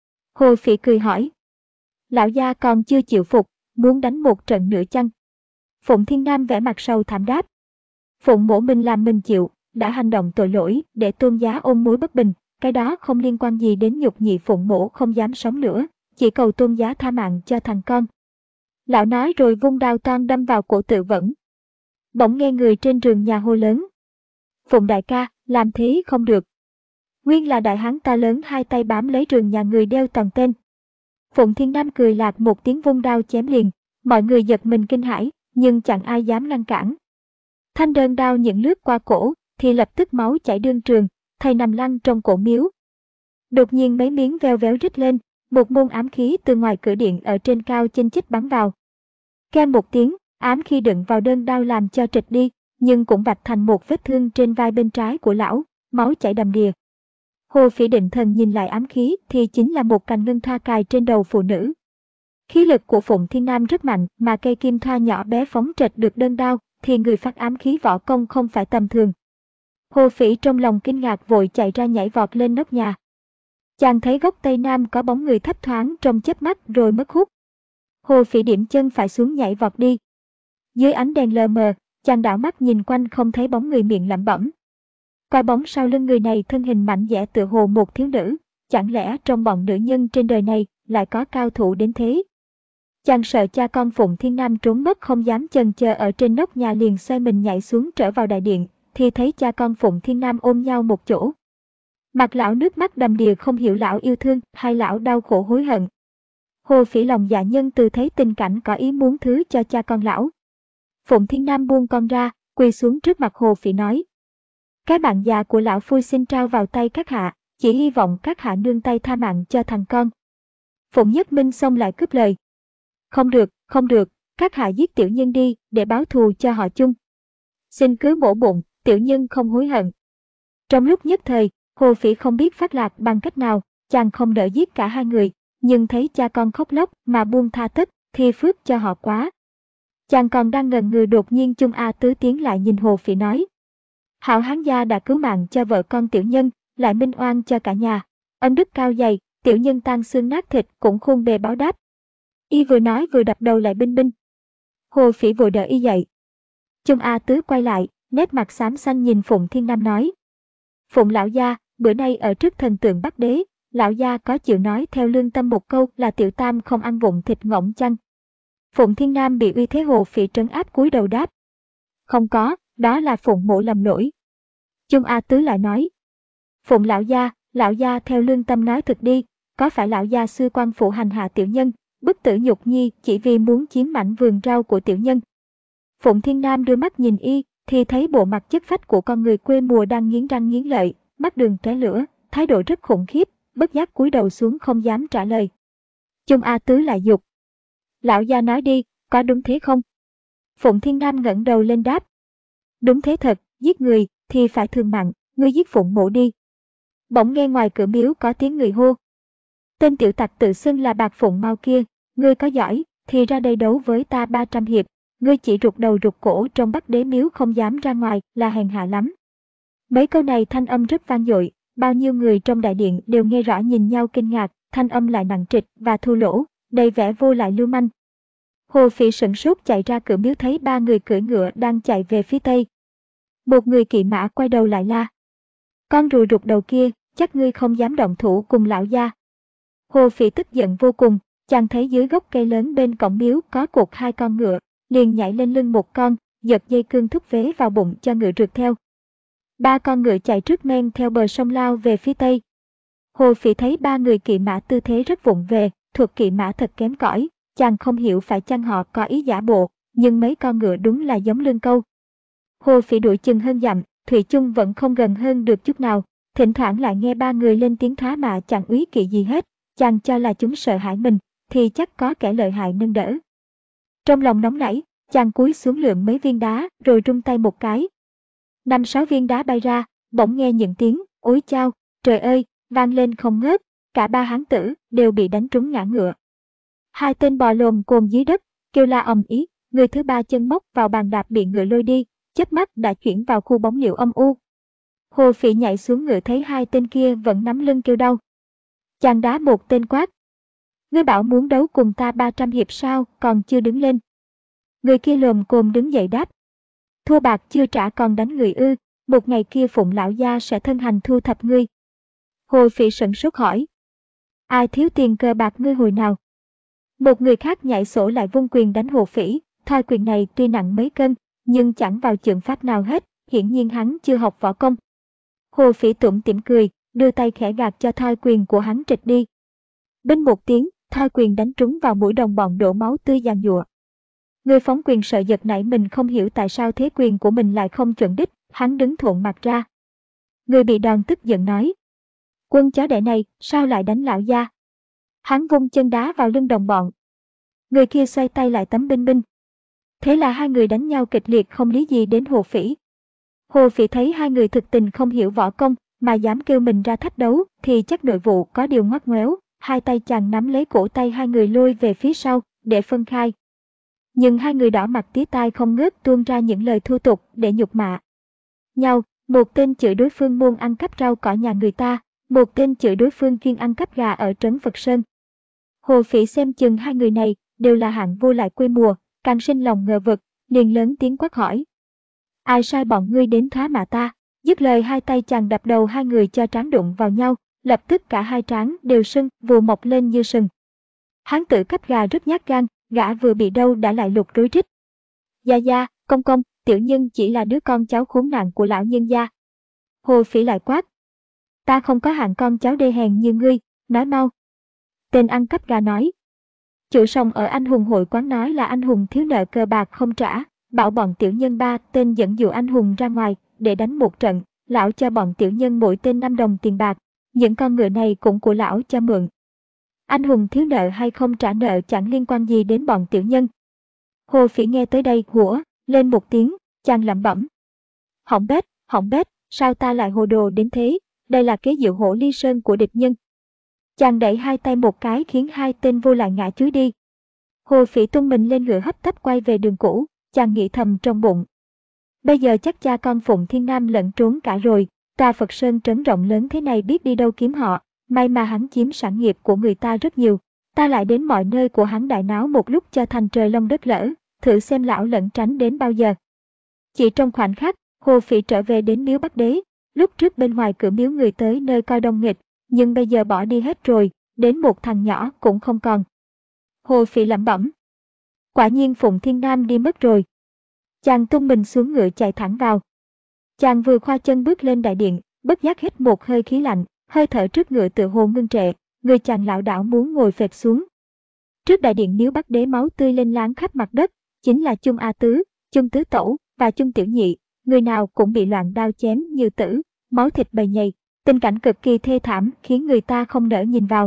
Hồ Phỉ cười hỏi. Lão gia còn chưa chịu phục, muốn đánh một trận nữa chăng? Phụng Thiên Nam vẻ mặt sầu thảm đáp. Phụng mổ mình làm mình chịu, đã hành động tội lỗi để Tôn giá ôm mối bất bình, cái đó không liên quan gì đến nhục nhị Phụng mổ không dám sống nữa, chỉ cầu Tôn giá tha mạng cho thằng con. Lão nói rồi vung đao toan đâm vào cổ Tự Vẫn. Bỗng nghe người trên rừng nhà hô lớn. Phụng đại ca, làm thế không được. Nguyên là đại hán ta lớn hai tay bám lấy rừng nhà người đeo toàn tên. Phụng Thiên Nam cười lạc một tiếng vung đao chém liền, mọi người giật mình kinh hãi, nhưng chẳng ai dám ngăn cản. Thanh đơn đao những lướt qua cổ, thì lập tức máu chảy đương trường, thầy nằm lăn trong cổ miếu. Đột nhiên mấy miếng veo véo rít lên, một môn ám khí từ ngoài cửa điện ở trên cao chênh chích bắn vào. Keng một tiếng, ám khí đựng vào đơn đao làm cho trịch đi, nhưng cũng vạch thành một vết thương trên vai bên trái của lão, máu chảy đầm đìa. Hồ Phỉ định thần nhìn lại ám khí thì chính là một cành ngân thoa cài trên đầu phụ nữ. Khí lực của Phụng Thiên Nam rất mạnh, mà cây kim thoa nhỏ bé phóng trệch được đơn đao, thì người phát ám khí võ công không phải tầm thường. Hồ Phỉ trong lòng kinh ngạc vội chạy ra nhảy vọt lên nóc nhà. Chàng thấy góc tây nam có bóng người thấp thoáng trong chớp mắt rồi mất hút. Hồ Phỉ điểm chân phải xuống nhảy vọt đi. Dưới ánh đèn lờ mờ, chàng đảo mắt nhìn quanh không thấy bóng người, miệng lẩm bẩm. Coi bóng sau lưng người này thân hình mạnh dẻ tựa hồ một thiếu nữ, chẳng lẽ trong bọn nữ nhân trên đời này lại có cao thủ đến thế? Chàng sợ cha con Phụng Thiên Nam trốn mất không dám chần chờ ở trên nóc nhà, liền xoay mình nhảy xuống trở vào đại điện, thì thấy cha con Phụng Thiên Nam ôm nhau một chỗ. Mặt lão nước mắt đầm đìa, không hiểu lão yêu thương hay lão đau khổ hối hận. Hồ Phỉ lòng dạ nhân từ thấy tình cảnh có ý muốn thứ cho cha con lão. Phụng Thiên Nam buông con ra, quỳ xuống trước mặt Hồ Phỉ nói. Cái bạn già của lão phui xin trao vào tay các hạ, chỉ hy vọng các hạ nương tay tha mạng cho thằng con. Phụng Nhất Minh xông lại cướp lời. Không được, không được, các hạ giết tiểu nhân đi để báo thù cho họ Chung. Xin cứ mổ bụng, tiểu nhân không hối hận. Trong lúc nhất thời, Hồ Phỉ không biết phát lạc bằng cách nào, chàng không đỡ giết cả hai người, nhưng thấy cha con khóc lóc mà buông tha tất, thì phước cho họ quá. Chàng còn đang ngần ngừ đột nhiên Chung A Tứ tiến lại nhìn Hồ Phỉ nói. Hảo hán gia đã cứu mạng cho vợ con tiểu nhân, lại minh oan cho cả nhà. Ân đức cao dày, tiểu nhân tan xương nát thịt cũng khôn bề báo đáp. Y vừa nói vừa đập đầu lại binh binh. Hồ Phỉ vội đỡ y dậy. Chung A Tứ quay lại, nét mặt xám xanh nhìn Phụng Thiên Nam nói. Phụng lão gia, bữa nay ở trước thần tượng Bắc Đế, lão gia có chịu nói theo lương tâm một câu là tiểu tam không ăn vụng thịt ngỗng chăng? Phụng Thiên Nam bị uy thế Hồ Phỉ trấn áp cúi đầu đáp. Không có, đó là Phụng mộ lầm lỗi. Chung A Tứ lại nói. Phụng lão gia, lão gia theo lương tâm nói thực đi, có phải lão gia xưa quan phụ hành hạ tiểu nhân, bức tử nhục nhi chỉ vì muốn chiếm mảnh vườn rau của tiểu nhân? Phụng Thiên Nam đưa mắt nhìn y, thì thấy bộ mặt chất phách của con người quê mùa đang nghiến răng nghiến lợi, mắt đường tóe lửa, thái độ rất khủng khiếp, bất giác cúi đầu xuống không dám trả lời. Chung A Tứ lại dục. Lão gia nói đi, có đúng thế không? Phụng Thiên Nam ngẩng đầu lên đáp. Đúng thế thật, giết người thì phải thương mặn, ngươi giết Phụng mộ đi. Bỗng nghe ngoài cửa miếu có tiếng người hô. Tên tiểu tặc tự xưng là Bạc Phụng Mau kia, ngươi có giỏi thì ra đây đấu với ta ba trăm hiệp, ngươi chỉ rụt đầu rụt cổ trong Bắc Đế miếu không dám ra ngoài là hèn hạ lắm. Mấy câu này thanh âm rất vang dội, bao nhiêu người trong đại điện đều nghe rõ nhìn nhau kinh ngạc, thanh âm lại nặng trịch và thô lỗ, đầy vẻ vô lại lưu manh. Hồ Phỉ sửng sốt chạy ra cửa miếu thấy ba người cưỡi ngựa đang chạy về phía tây. Một người kỵ mã quay đầu lại la. Con rùa rụt đầu kia, chắc ngươi không dám động thủ cùng lão gia. Hồ Phỉ tức giận vô cùng, chàng thấy dưới gốc cây lớn bên cổng miếu có cột hai con ngựa, liền nhảy lên lưng một con, giật dây cương thúc vế vào bụng cho ngựa rượt theo. Ba con ngựa chạy trước men theo bờ sông lao về phía tây. Hồ Phỉ thấy ba người kỵ mã tư thế rất vụng về, thuộc kỵ mã thật kém cỏi, chàng không hiểu phải chăng họ có ý giả bộ, nhưng mấy con ngựa đúng là giống lương câu. Hồ Phỉ đuổi chừng hơn dặm, thủy chung vẫn không gần hơn được chút nào, thỉnh thoảng lại nghe ba người lên tiếng thoá mạ chẳng úy kỵ gì hết, chàng cho là chúng sợ hãi mình, thì chắc có kẻ lợi hại nâng đỡ. Trong lòng nóng nảy, chàng cúi xuống lượm mấy viên đá rồi rung tay một cái. Năm sáu viên đá bay ra, bỗng nghe những tiếng ối chao, trời ơi, vang lên không ngớt, cả ba hán tử đều bị đánh trúng ngã ngựa. Hai tên bò lồm cồm dưới đất, kêu la ầm ĩ, người thứ ba chân móc vào bàn đạp bị ngựa lôi đi, chớp mắt đã chuyển vào khu bóng liễu âm u. Hồ Phỉ nhảy xuống ngựa thấy hai tên kia vẫn nắm lưng kêu đau. Chàng đá một tên quát. Ngươi bảo muốn đấu cùng ta ba trăm hiệp sao, còn chưa đứng lên. Người kia lồm cồm đứng dậy đáp. Thua bạc chưa trả còn đánh người ư, một ngày kia Phụng lão gia sẽ thân hành thu thập ngươi. Hồ Phỉ sửng sốt hỏi. Ai thiếu tiền cờ bạc ngươi hồi nào? Một người khác nhảy sổ lại vung quyền đánh Hồ Phỉ, thoi quyền này tuy nặng mấy cân, nhưng chẳng vào chưởng pháp nào hết, hiển nhiên hắn chưa học võ công. Hồ Phỉ tủm tỉm cười, đưa tay khẽ gạt cho thoi quyền của hắn trịch đi. Binh một tiếng, thoi quyền đánh trúng vào mũi đồng bọn đổ máu tươi giàn giụa. Người phóng quyền sợ giật nảy mình không hiểu tại sao thế quyền của mình lại không chuẩn đích, hắn đứng thuộn mặt ra. Người bị đòn tức giận nói. Quân chó đẻ này, sao lại đánh lão gia? Hắn vung chân đá vào lưng đồng bọn. Người kia xoay tay lại tấm binh binh. Thế là hai người đánh nhau kịch liệt không lý gì đến Hồ Phỉ. Hồ Phỉ thấy hai người thực tình không hiểu võ công, mà dám kêu mình ra thách đấu, thì chắc nội vụ có điều ngoắt ngoéo, hai tay chàng nắm lấy cổ tay hai người lôi về phía sau, để phân khai. Nhưng hai người đỏ mặt tía tai không ngớt tuôn ra những lời thô tục để nhục mạ nhau, một tên chửi đối phương muốn ăn cắp rau cỏ nhà người ta, một tên chửi đối phương chuyên ăn cắp gà ở trấn Phật Sơn. Hồ Phỉ xem chừng hai người này đều là hạng vô lại quê mùa, càng sinh lòng ngờ vực, liền lớn tiếng quát hỏi. Ai sai bọn ngươi đến thoá mạ ta? Dứt lời hai tay chàng đập đầu hai người cho trán đụng vào nhau, lập tức cả hai trán đều sưng, vù mọc lên như sừng. Hán tử cắp gà rất nhát gan, gã vừa bị đâu đã lại lục rối rít. Gia gia, công công, tiểu nhân chỉ là đứa con cháu khốn nạn của lão nhân gia. Hồ Phỉ lại quát. Ta không có hạng con cháu đê hèn như ngươi, nói mau. Tên ăn cắp gà nói. Chủ sòng ở anh hùng hội quán nói là anh hùng thiếu nợ cờ bạc không trả, bảo bọn tiểu nhân ba tên dẫn dụ anh hùng ra ngoài để đánh một trận, lão cho bọn tiểu nhân mỗi tên năm đồng tiền bạc, những con ngựa này cũng của lão cho mượn. Anh hùng thiếu nợ hay không trả nợ chẳng liên quan gì đến bọn tiểu nhân. Hồ Phỉ nghe tới đây hủa lên một tiếng, chàng lẩm bẩm. Hỏng bét, hỏng bét, sao ta lại hồ đồ đến thế, đây là kế diệu hổ ly sơn của địch nhân. Chàng đẩy hai tay một cái khiến hai tên vô lại ngã chúi đi. Hồ Phỉ tung mình lên ngựa hấp tấp quay về đường cũ, chàng nghĩ thầm trong bụng. Bây giờ chắc cha con Phụng Thiên Nam lẫn trốn cả rồi, tòa Phật Sơn trấn rộng lớn thế này biết đi đâu kiếm họ, may mà hắn chiếm sản nghiệp của người ta rất nhiều, ta lại đến mọi nơi của hắn đại náo một lúc cho thành trời long đất lở, thử xem lão lẩn tránh đến bao giờ. Chỉ trong khoảnh khắc, Hồ Phỉ trở về đến miếu Bắc Đế, lúc trước bên ngoài cửa miếu người tới nơi coi đông nghịch, nhưng bây giờ bỏ đi hết rồi, đến một thằng nhỏ cũng không còn. Hồ Phỉ lẩm bẩm. Quả nhiên Phụng Thiên Nam đi mất rồi. Chàng tung mình xuống ngựa chạy thẳng vào. Chàng vừa khoa chân bước lên đại điện, bất giác hít một hơi khí lạnh, hơi thở trước ngựa tựa hồ ngưng trệ, người chàng lảo đảo muốn ngồi phệt xuống. Trước đại điện miếu Bắc Đế máu tươi lên láng khắp mặt đất, chính là Chung A Tứ, Chung Tứ Tẩu và Chung Tiểu Nhị, người nào cũng bị loạn đao chém như tử, máu thịt bầy nhầy, tình cảnh cực kỳ thê thảm khiến người ta không nỡ nhìn vào.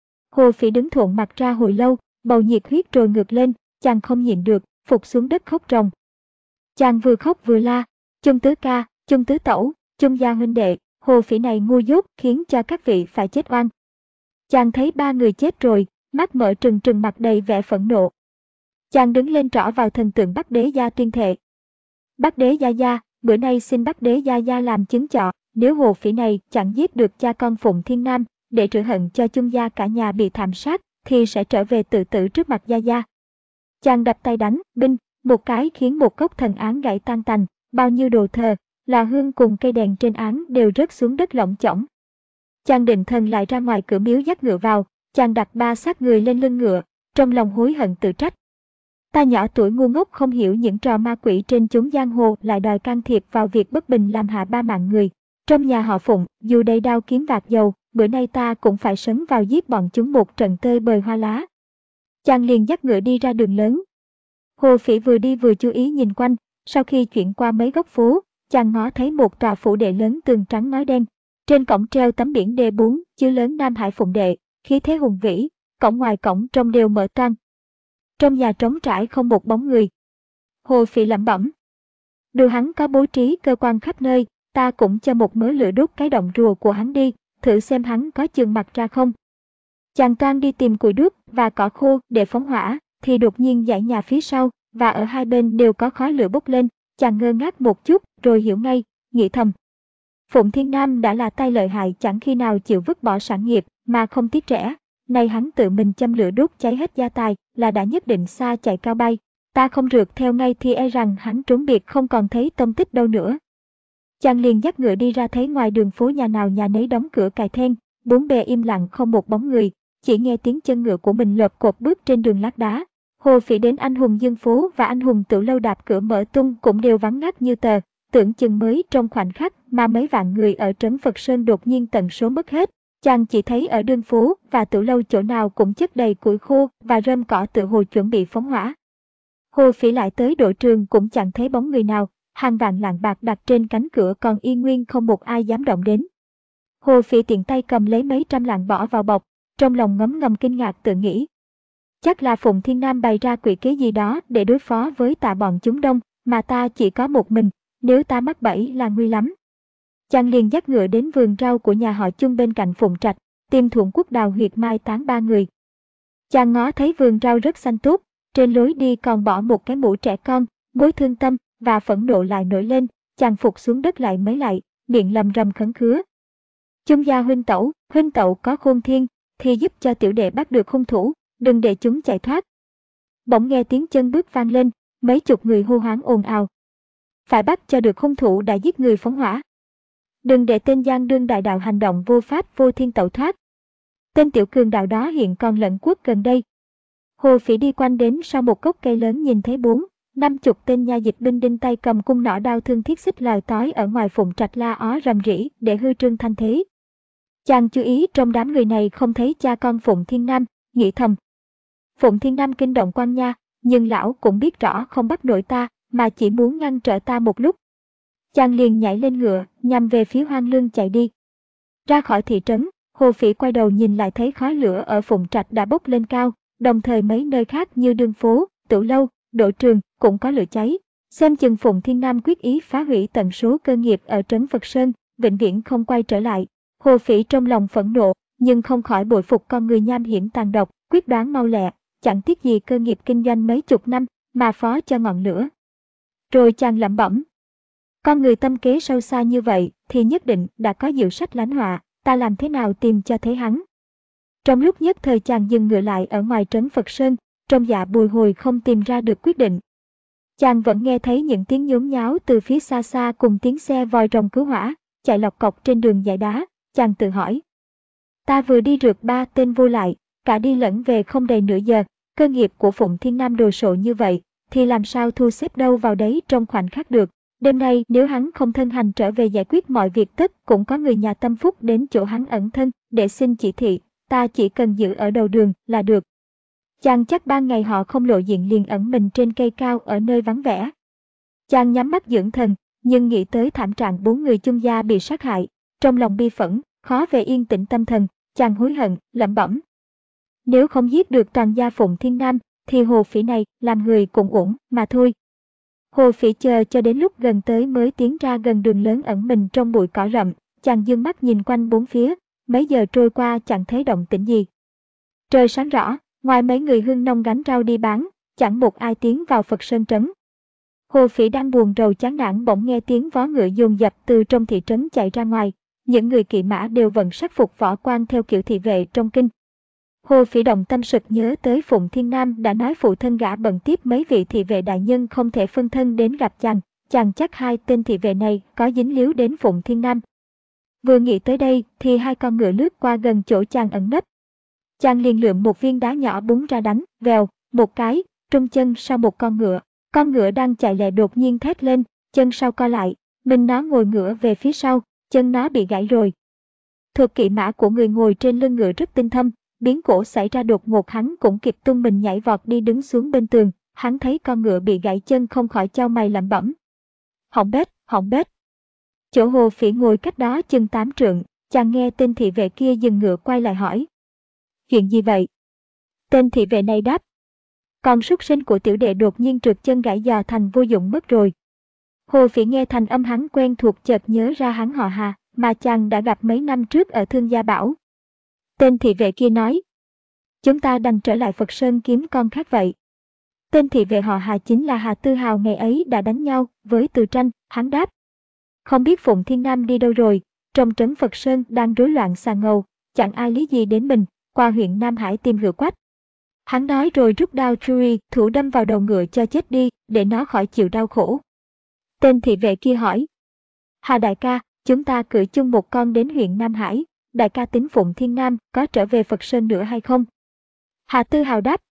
Hồ Phỉ đứng thuộn mặt ra hồi lâu, bầu nhiệt huyết trồi ngược lên, chàng không nhịn được, phục xuống đất khóc ròng. Chàng vừa khóc vừa la, Chung Tứ Ca, Chung Tứ Tẩu, Chung gia huynh đệ, Hồ Phỉ này ngu dốt khiến cho các vị phải chết oan. Chàng thấy ba người chết rồi, mắt mở trừng trừng mặt đầy vẻ phẫn nộ. Chàng đứng lên trỏ vào thần tượng Bắc Đế Gia tuyên thệ. Bắc Đế Gia Gia, bữa nay xin Bắc Đế Gia Gia làm chứng chọ, nếu Hồ Phỉ này chẳng giết được cha con Phụng Thiên Nam, để trừ hận cho Chung gia cả nhà bị thảm sát, thì sẽ trở về tự tử trước mặt Gia Gia. Chàng đập tay đánh, binh, một cái khiến một gốc thần án gãy tan tành, bao nhiêu đồ thờ, lò hương cùng cây đèn trên án đều rớt xuống đất lỏng chỏng. Chàng định thần lại ra ngoài cửa miếu dắt ngựa vào, chàng đặt ba xác người lên lưng ngựa, trong lòng hối hận tự trách. Ta nhỏ tuổi ngu ngốc không hiểu những trò ma quỷ trên chốn giang hồ lại đòi can thiệp vào việc bất bình làm hạ ba mạng người. Trong nhà họ Phụng, dù đầy đao kiếm vạt dầu, bữa nay ta cũng phải sấn vào giết bọn chúng một trận tơi bời hoa lá. Chàng liền dắt ngựa đi ra đường lớn. Hồ Phỉ vừa đi vừa chú ý nhìn quanh, sau khi chuyển qua mấy góc phố, chàng ngó thấy một tòa phủ đệ lớn tường trắng ngói đen. Trên cổng treo tấm biển đê bốn chữ lớn Nam Hải Phụng Đệ, khí thế hùng vĩ, cổng ngoài cổng trông đều mở toang. Trong nhà trống trải không một bóng người. Hồ Phỉ lẩm bẩm. Dù hắn có bố trí cơ quan khắp nơi, ta cũng cho một mớ lửa đốt cái động rùa của hắn đi, thử xem hắn có chừng mặt ra không. Chàng toan đi tìm củi đuốc và cỏ khô để phóng hỏa, thì đột nhiên dãy nhà phía sau, và ở hai bên đều có khói lửa bốc lên, chàng ngơ ngác một chút rồi hiểu ngay, nghĩ thầm. Phụng Thiên Nam đã là tay lợi hại chẳng khi nào chịu vứt bỏ sản nghiệp mà không tiếc rẻ, nay hắn tự mình châm lửa đốt cháy hết gia tài là đã nhất định xa chạy cao bay, ta không rượt theo ngay thì e rằng hắn trốn biệt không còn thấy tông tích đâu nữa. Chàng liền dắt ngựa đi ra thấy ngoài đường phố nhà nào nhà nấy đóng cửa cài then, bốn bề im lặng không một bóng người, chỉ nghe tiếng chân ngựa của mình lợp cột bước trên đường lát đá. Hồ Phỉ đến Anh Hùng Dương Phố và Anh Hùng Tiểu Lâu đạp cửa mở tung cũng đều vắng ngắt như tờ, tưởng chừng mới trong khoảnh khắc mà mấy vạn người ở trấn Phật Sơn đột nhiên tận số mất hết. Chàng chỉ thấy ở đường phố và Tiểu Lâu chỗ nào cũng chất đầy củi khô và rơm cỏ tự hồ chuẩn bị phóng hỏa. Hồ Phỉ lại tới đội trường cũng chẳng thấy bóng người nào, hàng vạn lạng bạc đặt trên cánh cửa còn y nguyên không một ai dám động đến. Hồ Phỉ tiện tay cầm lấy mấy trăm lạng bỏ vào bọc, trong lòng ngấm ngầm kinh ngạc tự nghĩ. Chắc là Phụng Thiên Nam bày ra quỷ kế gì đó để đối phó với tạ bọn chúng đông, mà ta chỉ có một mình, nếu ta mắc bẫy là nguy lắm. Chàng liền dắt ngựa đến vườn rau của nhà họ Chung bên cạnh Phụng Trạch, tìm Thuận Quốc đào huyệt mai táng ba người. Chàng ngó thấy vườn rau rất xanh tốt, trên lối đi còn bỏ một cái mũ trẻ con, mối thương tâm và phẫn nộ lại nổi lên, chàng phục xuống đất lại mấy lại, miệng lầm rầm khấn khứa. Chung gia huynh tẩu, huynh tẩu có khôn thiên, thì giúp cho tiểu đệ bắt được hung thủ, đừng để chúng chạy thoát. Bỗng nghe tiếng chân bước vang lên, mấy chục người hô hoáng ồn ào. Phải bắt cho được hung thủ đã giết người phóng hỏa. Đừng để tên gian đương đại đạo hành động vô pháp vô thiên tẩu thoát. Tên tiểu cường đạo đó hiện còn lẩn quất gần đây. Hồ Phỉ đi quanh đến sau một gốc cây lớn nhìn thấy bốn, năm chục tên nha dịch binh đinh tay cầm cung nỏ đao thương thiết xích lòi tói ở ngoài Phụng Trạch la ó rầm rĩ để hư trương thanh thế. Chàng chú ý trong đám người này không thấy cha con Phụng Thiên Nam, nghĩ thầm. Phụng Thiên Nam kinh động quan nha, nhưng lão cũng biết rõ không bắt nổi ta, mà chỉ muốn ngăn trở ta một lúc. Chàng liền nhảy lên ngựa, nhằm về phía Hoang Lương chạy đi. Ra khỏi thị trấn, Hồ Phỉ quay đầu nhìn lại thấy khói lửa ở Phụng Trạch đã bốc lên cao, đồng thời mấy nơi khác như đường phố, Tiểu Lâu, Đỗ Trường cũng có lửa cháy. Xem chừng Phụng Thiên Nam quyết ý phá hủy tận số cơ nghiệp ở trấn Phật Sơn, vĩnh viễn không quay trở lại. Hồ Phỉ trong lòng phẫn nộ, nhưng không khỏi bội phục con người nham hiểm tàn độc, quyết đoán mau lẹ, chẳng tiếc gì cơ nghiệp kinh doanh mấy chục năm, mà phó cho ngọn lửa. Rồi chàng lẩm bẩm. Con người tâm kế sâu xa như vậy thì nhất định đã có diệu sách lánh họa, ta làm thế nào tìm cho thấy hắn. Trong lúc nhất thời chàng dừng ngựa lại ở ngoài trấn Phật Sơn, trong dạ bồi hồi không tìm ra được quyết định. Chàng vẫn nghe thấy những tiếng nhốn nháo từ phía xa xa cùng tiếng xe vòi rồng cứu hỏa, chạy lọc cọc trên đường dải đá, chàng tự hỏi. Ta vừa đi rượt ba tên vô lại, cả đi lẫn về không đầy nửa giờ, cơ nghiệp của Phụng Thiên Nam đồ sộ như vậy, thì làm sao thu xếp đâu vào đấy trong khoảnh khắc được. Đêm nay nếu hắn không thân hành trở về giải quyết mọi việc tất cũng có người nhà tâm phúc đến chỗ hắn ẩn thân để xin chỉ thị, ta chỉ cần giữ ở đầu đường là được. Chàng chắc ban ngày họ không lộ diện liền ẩn mình trên cây cao ở nơi vắng vẻ. Chàng nhắm mắt dưỡng thần, nhưng nghĩ tới thảm trạng bốn người chung gia bị sát hại, trong lòng bi phẫn, khó về yên tĩnh tâm thần, chàng hối hận, lẩm bẩm. Nếu không giết được toàn gia Phụng Thiên Nam, thì Hồ Phỉ này làm người cũng uổng mà thôi. Hồ Phỉ chờ cho đến lúc gần tới mới tiến ra gần đường lớn ẩn mình trong bụi cỏ rậm, chàng dương mắt nhìn quanh bốn phía, mấy giờ trôi qua chẳng thấy động tĩnh gì. Trời sáng rõ, ngoài mấy người hương nông gánh rau đi bán, chẳng một ai tiến vào Phật Sơn trấn. Hồ Phỉ đang buồn rầu chán nản bỗng nghe tiếng vó ngựa dồn dập từ trong thị trấn chạy ra ngoài, những người kỵ mã đều vận sắc phục võ quan theo kiểu thị vệ trong kinh. Hồ Phỉ động tâm sực nhớ tới Phụng Thiên Nam đã nói phụ thân gã bận tiếp mấy vị thị vệ đại nhân không thể phân thân đến gặp chàng, chàng chắc hai tên thị vệ này có dính líu đến Phụng Thiên Nam. Vừa nghĩ tới đây thì hai con ngựa lướt qua gần chỗ chàng ẩn nấp. Chàng liền lượm một viên đá nhỏ búng ra đánh, vèo, một cái, trung chân sau một con ngựa. Con ngựa đang chạy lẹ đột nhiên thét lên, chân sau co lại, mình nó ngồi ngựa về phía sau, chân nó bị gãy rồi. Thuật kỵ mã của người ngồi trên lưng ngựa rất tinh thâm, biến cố xảy ra đột ngột hắn cũng kịp tung mình nhảy vọt đi đứng xuống bên tường, hắn thấy con ngựa bị gãy chân không khỏi chau mày lẩm bẩm. Hỏng bét, hỏng bét. Chỗ Hồ Phỉ ngồi cách đó chừng tám trượng, chàng nghe tên thị vệ kia dừng ngựa quay lại hỏi. Chuyện gì vậy? Tên thị vệ này đáp. Con súc sinh của tiểu đệ đột nhiên trượt chân gãy giò thành vô dụng mất rồi. Hồ Phỉ nghe thành âm hắn quen thuộc chợt nhớ ra hắn họ Hà, mà chàng đã gặp mấy năm trước ở Thương Gia Bảo. Tên thị vệ kia nói. Chúng ta đành trở lại Phật Sơn kiếm con khác vậy. Tên thị vệ họ Hà chính là Hà Tư Hào ngày ấy đã đánh nhau với Từ Tranh, hắn đáp. Không biết Phụng Thiên Nam đi đâu rồi, trong trấn Phật Sơn đang rối loạn xà ngầu, chẳng ai lý gì đến mình, qua huyện Nam Hải tìm Hựa Quách. Hắn nói rồi rút đao Trui thủ đâm vào đầu ngựa cho chết đi, để nó khỏi chịu đau khổ. Tên thị vệ kia hỏi. Hà đại ca, chúng ta cưỡi chung một con đến huyện Nam Hải, đại ca tính Phụng Thiên Nam có trở về Phật Sơn nữa hay không? Hà Tư Hào đáp.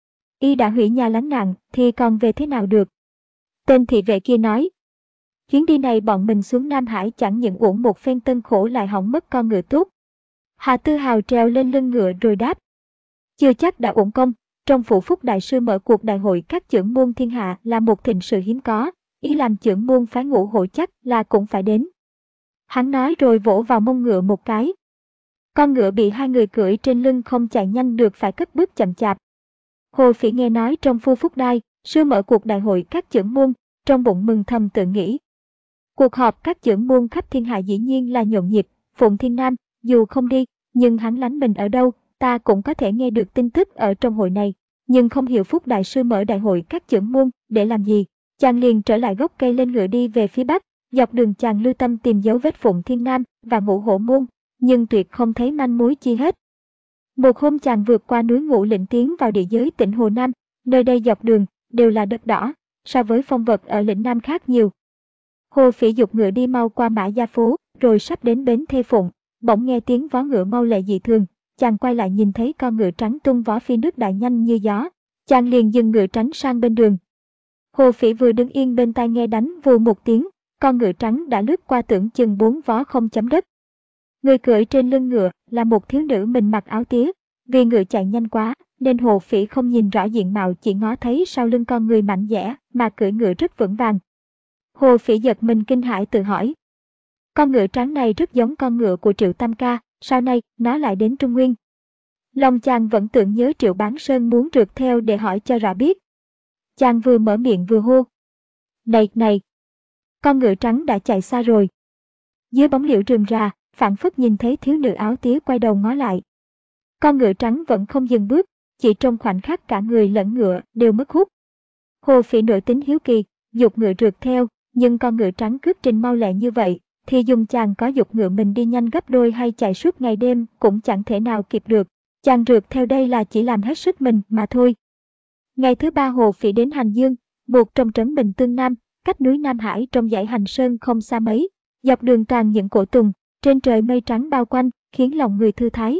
Y đã hủy nhà lánh nạn, thì còn về thế nào được? Tên thị vệ kia nói. Chuyến đi này bọn mình xuống Nam Hải chẳng những uổng một phen tân khổ lại hỏng mất con ngựa tốt. Hà Tư Hào trèo lên lưng ngựa rồi đáp. Chưa chắc đã uổng công, trong phủ Phúc Đại Sư mở cuộc đại hội các chưởng môn thiên hạ là một thịnh sự hiếm có, ý làm chưởng môn phái ngũ hộ chắc là cũng phải đến. Hắn nói rồi vỗ vào mông ngựa một cái. Con ngựa bị hai người cưỡi trên lưng không chạy nhanh được phải cất bước chậm chạp. Hồ Phỉ nghe nói trong phu Phúc Đai, sư mở cuộc đại hội các chưởng môn, trong bụng mừng thầm tự nghĩ. Cuộc họp các chưởng môn khắp thiên hạ dĩ nhiên là nhộn nhịp, Phụng Thiên Nam, dù không đi, nhưng hắn lánh mình ở đâu, ta cũng có thể nghe được tin tức ở trong hội này, nhưng không hiểu Phúc Đại Sư mở đại hội các chưởng môn để làm gì. Chàng liền trở lại gốc cây lên ngựa đi về phía bắc, dọc đường chàng lưu tâm tìm dấu vết Phụng Thiên Nam và Ngũ Hổ môn, nhưng tuyệt không thấy manh mối chi hết. Một hôm chàng vượt qua núi Ngũ Lĩnh tiến vào địa giới tỉnh Hồ Nam, nơi đây dọc đường đều là đất đỏ, so với phong vật ở lĩnh Nam khác nhiều. Hồ Phỉ giục ngựa đi mau qua Mã Gia Phố, rồi sắp đến bến Thê Phụng, bỗng nghe tiếng vó ngựa mau lẹ dị thường, chàng quay lại nhìn thấy con ngựa trắng tung vó phi nước đại nhanh như gió, chàng liền dừng ngựa tránh sang bên đường. Hồ Phỉ vừa đứng yên bên tai nghe đánh vù một tiếng, con ngựa trắng đã lướt qua tưởng chừng bốn vó không chấm đất. Người cưỡi trên lưng ngựa là một thiếu nữ mình mặc áo tía, vì ngựa chạy nhanh quá nên Hồ Phỉ không nhìn rõ diện mạo, chỉ ngó thấy sau lưng con người mạnh dẻ mà cưỡi ngựa rất vững vàng. Hồ Phỉ giật mình kinh hãi tự hỏi. Con ngựa trắng này rất giống con ngựa của Triệu Tam Ca, sau này nó lại đến Trung Nguyên. Lòng chàng vẫn tưởng nhớ Triệu Bán Sơn muốn rượt theo để hỏi cho rõ biết. Chàng vừa mở miệng vừa hô. Này, này! Con ngựa trắng đã chạy xa rồi. Dưới bóng liễu rườm rà, phảng phất nhìn thấy thiếu nữ áo tía quay đầu ngó lại. Con ngựa trắng vẫn không dừng bước, chỉ trong khoảnh khắc cả người lẫn ngựa đều mất hút. Hồ Phỉ nổi tính hiếu kỳ, giục ngựa rượt theo, nhưng con ngựa trắng cướp trình mau lẹ như vậy, thì dùng chàng có giục ngựa mình đi nhanh gấp đôi hay chạy suốt ngày đêm cũng chẳng thể nào kịp được. Chàng rượt theo đây là chỉ làm hết sức mình mà thôi. Ngày thứ ba Hồ Phỉ đến Hành Dương, một trong trấn Bình Tương Nam, cách núi Nam Hải trong dãy Hành Sơn không xa mấy. Dọc đường toàn những cổ tùng, trên trời mây trắng bao quanh, khiến lòng người thư thái.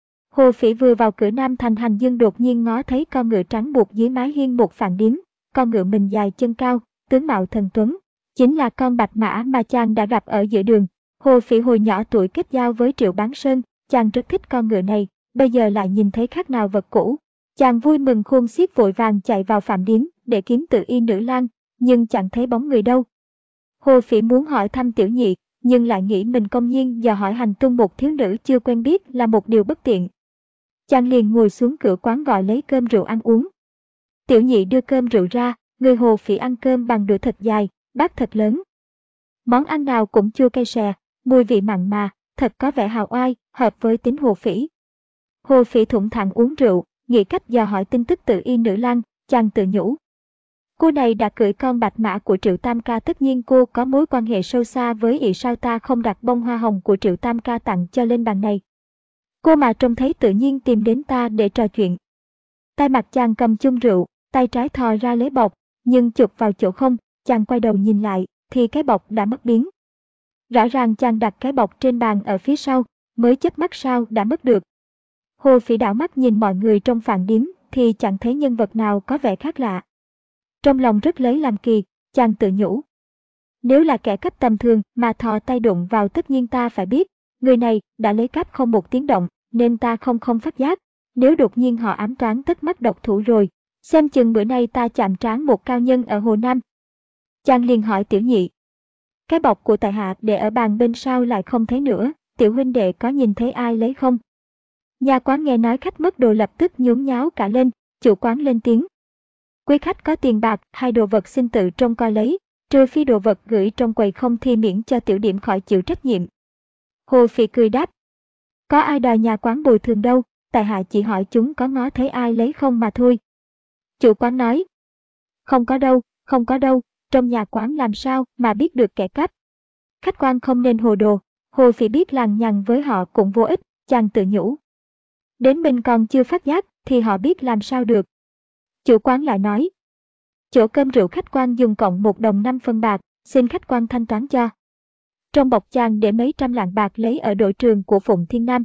Hồ Phỉ vừa vào cửa Nam thành Hành Dương đột nhiên ngó thấy con ngựa trắng buộc dưới mái hiên một phạn điếm. Con ngựa mình dài chân cao, tướng mạo thần tuấn, chính là con bạch mã mà chàng đã gặp ở giữa đường. Hồ Phỉ hồi nhỏ tuổi kết giao với Triệu Bán Sơn, chàng rất thích con ngựa này, bây giờ lại nhìn thấy khác nào vật cũ. Chàng vui mừng khôn xiết vội vàng chạy vào phạm điếm để kiếm Tự Y Nữ Lang, nhưng chẳng thấy bóng người đâu. Hồ Phỉ muốn hỏi thăm Tiểu Nhị, nhưng lại nghĩ mình công nhiên dò hỏi hành tung một thiếu nữ chưa quen biết là một điều bất tiện. Chàng liền ngồi xuống cửa quán gọi lấy cơm rượu ăn uống. Tiểu Nhị đưa cơm rượu ra, người Hồ Phỉ ăn cơm bằng đũa thật dài, bát thật lớn. Món ăn nào cũng chua cay xè, mùi vị mặn mà, thật có vẻ hào oai, hợp với tính Hồ Phỉ. Hồ Phỉ thủng thẳng uống rượu, nghĩ cách dò hỏi tin tức Tự Y Nữ Lang, chàng tự nhủ. Cô này đã cưỡi con bạch mã của Triệu Tam Ca, tất nhiên cô có mối quan hệ sâu xa với ỷ, sao ta không đặt bông hoa hồng của Triệu Tam Ca tặng cho lên bàn này. Cô mà trông thấy tự nhiên tìm đến ta để trò chuyện. Tay mặt chàng cầm chung rượu, tay trái thò ra lấy bọc, nhưng chụp vào chỗ không, chàng quay đầu nhìn lại, thì cái bọc đã mất biến. Rõ ràng chàng đặt cái bọc trên bàn ở phía sau, mới chớp mắt sao đã mất được. Hồ Phỉ đảo mắt nhìn mọi người trong phạn điếm, thì chẳng thấy nhân vật nào có vẻ khác lạ. Trong lòng rất lấy làm kỳ, chàng tự nhủ. Nếu là kẻ cắp tầm thường mà thò tay đụng vào tất nhiên ta phải biết, người này đã lấy cắp không một tiếng động, nên ta không không phát giác. Nếu đột nhiên họ ám toán tất mắt độc thủ rồi, xem chừng bữa nay ta chạm trán một cao nhân ở Hồ Nam. Chàng liền hỏi Tiểu Nhị. Cái bọc của tại hạ để ở bàn bên sau lại không thấy nữa, tiểu huynh đệ có nhìn thấy ai lấy không? Nhà quán nghe nói khách mất đồ lập tức nhốn nháo cả lên, chủ quán lên tiếng. Quý khách có tiền bạc hay đồ vật xin tự trông coi lấy, trừ phi đồ vật gửi trong quầy không thì miễn cho tiểu điểm khỏi chịu trách nhiệm. Hồ Phỉ cười đáp. Có ai đòi nhà quán bồi thường đâu, tại hạ chỉ hỏi chúng có ngó thấy ai lấy không mà thôi. Chủ quán nói. Không có đâu, không có đâu, trong nhà quán làm sao mà biết được kẻ cắp. Khách quan không nên hồ đồ, Hồ Phỉ biết lằng nhằng với họ cũng vô ích, chàng tự nhủ. Đến mình còn chưa phát giác thì họ biết làm sao được. Chủ quán lại nói. Chỗ cơm rượu khách quan dùng cộng một đồng năm phân bạc, xin khách quan thanh toán cho. Trong bọc chàng để mấy trăm lạng bạc lấy ở đội trường của Phụng Thiên Nam.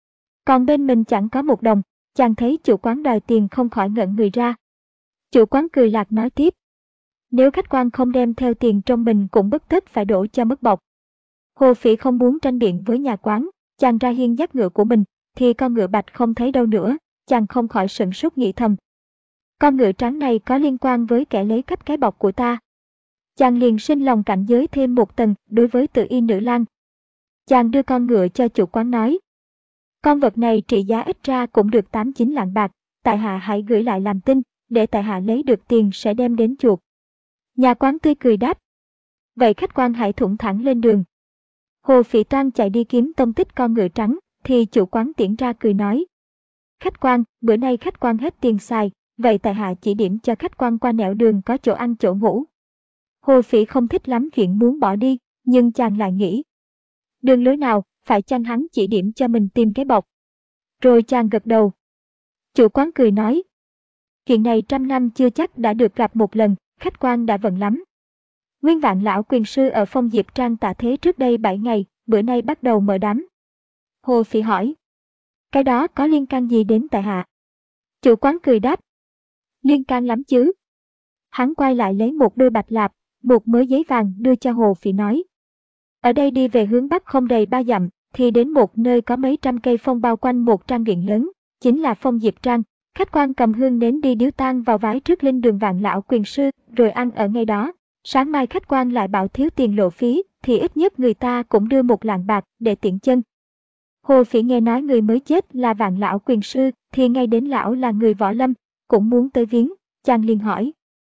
Còn bên mình chẳng có một đồng, chàng thấy chủ quán đòi tiền không khỏi ngẩn người ra. Chủ quán cười lạc nói tiếp. Nếu khách quan không đem theo tiền trong mình cũng bất tất phải đổ cho mất bọc. Hồ Phỉ không muốn tranh biện với nhà quán, chàng ra hiên dắt ngựa của mình, thì con ngựa bạch không thấy đâu nữa, chàng không khỏi sửng sốt nghĩ thầm. Con ngựa trắng này có liên quan với kẻ lấy cắp cái bọc của ta. Chàng liền sinh lòng cảnh giới thêm một tầng đối với Tự Y Nữ Lang. Chàng đưa con ngựa cho chủ quán nói. Con vật này trị giá ít ra cũng được tám chín lạng bạc, tại hạ hãy gửi lại làm tin, để tại hạ lấy được tiền sẽ đem đến chuộc. Nhà quán tươi cười đáp. Vậy khách quan hãy thủng thẳng lên đường. Hồ Phỉ toan chạy đi kiếm tông tích con ngựa trắng, thì chủ quán tiễn ra cười nói. Khách quan, bữa nay khách quan hết tiền xài, vậy tại hạ chỉ điểm cho khách quan qua nẻo đường có chỗ ăn chỗ ngủ. Hồ Phỉ không thích lắm chuyện muốn bỏ đi, nhưng chàng lại nghĩ. Đường lối nào, phải chăng hắn chỉ điểm cho mình tìm cái bọc. Rồi chàng gật đầu. Chủ quán cười nói. Chuyện này trăm năm chưa chắc đã được gặp một lần, khách quan đã vận lắm. Nguyên Vạn lão quyền sư ở Phong Diệp Trang tạ thế trước đây bảy ngày, bữa nay bắt đầu mở đám. Hồ Phỉ hỏi. Cái đó có liên can gì đến tại hạ? Chủ quán cười đáp. Liên can lắm chứ. Hắn quay lại lấy một đôi bạch lạp, một mớ giấy vàng đưa cho Hồ Phỉ nói. Ở đây đi về hướng bắc không đầy ba dặm, thì đến một nơi có mấy trăm cây phong bao quanh một trang viện lớn, chính là Phong Diệp Trang. Khách quan cầm hương nến đi điếu tang vào vái trước linh đường Vạn lão quyền sư, rồi ăn ở ngay đó. Sáng mai khách quan lại bảo thiếu tiền lộ phí, thì ít nhất người ta cũng đưa một lạng bạc để tiện chân. Hồ Phỉ nghe nói người mới chết là Vạn lão quyền sư, thì ngay đến lão là người võ lâm, cũng muốn tới viếng, chàng liền hỏi.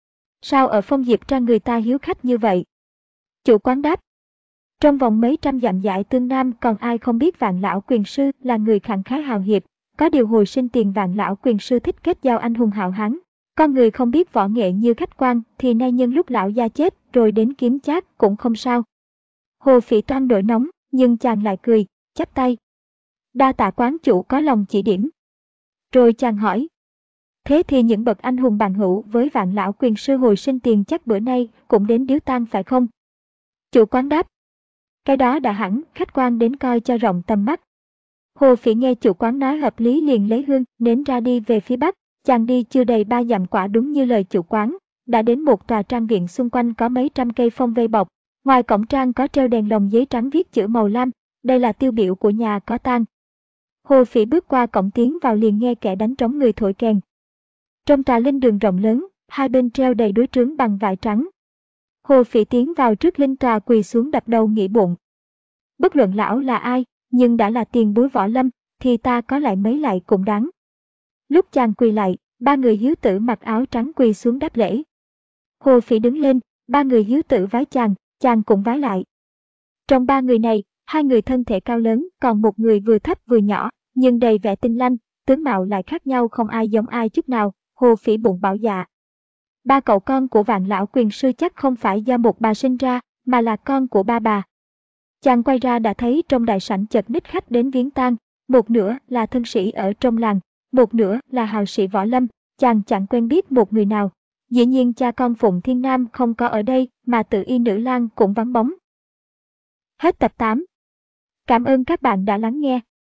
Sao ở Phong Diệp Trang người ta hiếu khách như vậy? Chủ quán đáp. Trong vòng mấy trăm dặm dải tương Nam còn ai không biết Vạn lão quyền sư là người khẳng khái hào hiệp, Có điều hồi sinh tiền Vạn lão quyền sư thích kết giao anh hùng hào hán. Con người không biết võ nghệ như khách quan thì nay nhân lúc lão gia chết rồi đến kiếm chác cũng không sao. Hồ Phỉ toan nổi nóng, nhưng chàng lại cười, chắp tay. Đa tạ quán chủ có lòng chỉ điểm. Rồi chàng hỏi. Thế thì những bậc anh hùng bằng hữu với Vạn lão quyền sư hồi sinh tiền chắc bữa nay cũng đến điếu tang phải không? Chủ quán đáp. Cái đó đã hẳn, khách quan đến coi cho rộng tầm mắt. Hồ Phỉ nghe chủ quán nói hợp lý liền lấy hương, nến ra đi về phía bắc. Chàng đi chưa đầy ba dặm quả đúng như lời chủ quán, đã đến một tòa trang viện xung quanh có mấy trăm cây phong vây bọc. Ngoài cổng trang có treo đèn lồng giấy trắng viết chữ màu lam, đây là tiêu biểu của nhà có tang. Hồ Phỉ bước qua cổng tiến vào liền nghe kẻ đánh trống người thổi kèn. Trong trà linh đường rộng lớn, hai bên treo đầy đối trướng bằng vải trắng. Hồ Phỉ tiến vào trước linh tòa quỳ xuống đập đầu nghĩ bụng. Bất luận lão là ai, nhưng đã là tiền bối võ lâm, thì ta có lại mấy lại cũng đáng. Lúc chàng quỳ lại, ba người hiếu tử mặc áo trắng quỳ xuống đáp lễ. Hồ Phỉ đứng lên, ba người hiếu tử vái chàng, chàng cũng vái lại. Trong ba người này, hai người thân thể cao lớn, còn một người vừa thấp vừa nhỏ, nhưng đầy vẻ tinh lanh, tướng mạo lại khác nhau không ai giống ai chút nào. Hồ Phỉ bụng bảo dạ. Ba cậu con của Vạn lão quyền sư chắc không phải do một bà sinh ra, mà là con của ba bà. Chàng quay ra đã thấy trong đại sảnh chật ních khách đến viếng tang, một nửa là thân sĩ ở trong làng, một nửa là hào sĩ võ lâm, chàng chẳng quen biết một người nào. Dĩ nhiên cha con Phụng Thiên Nam không có ở đây mà Tự Y Nữ Lang cũng vắng bóng. Hết tập tám. Cảm ơn các bạn đã lắng nghe.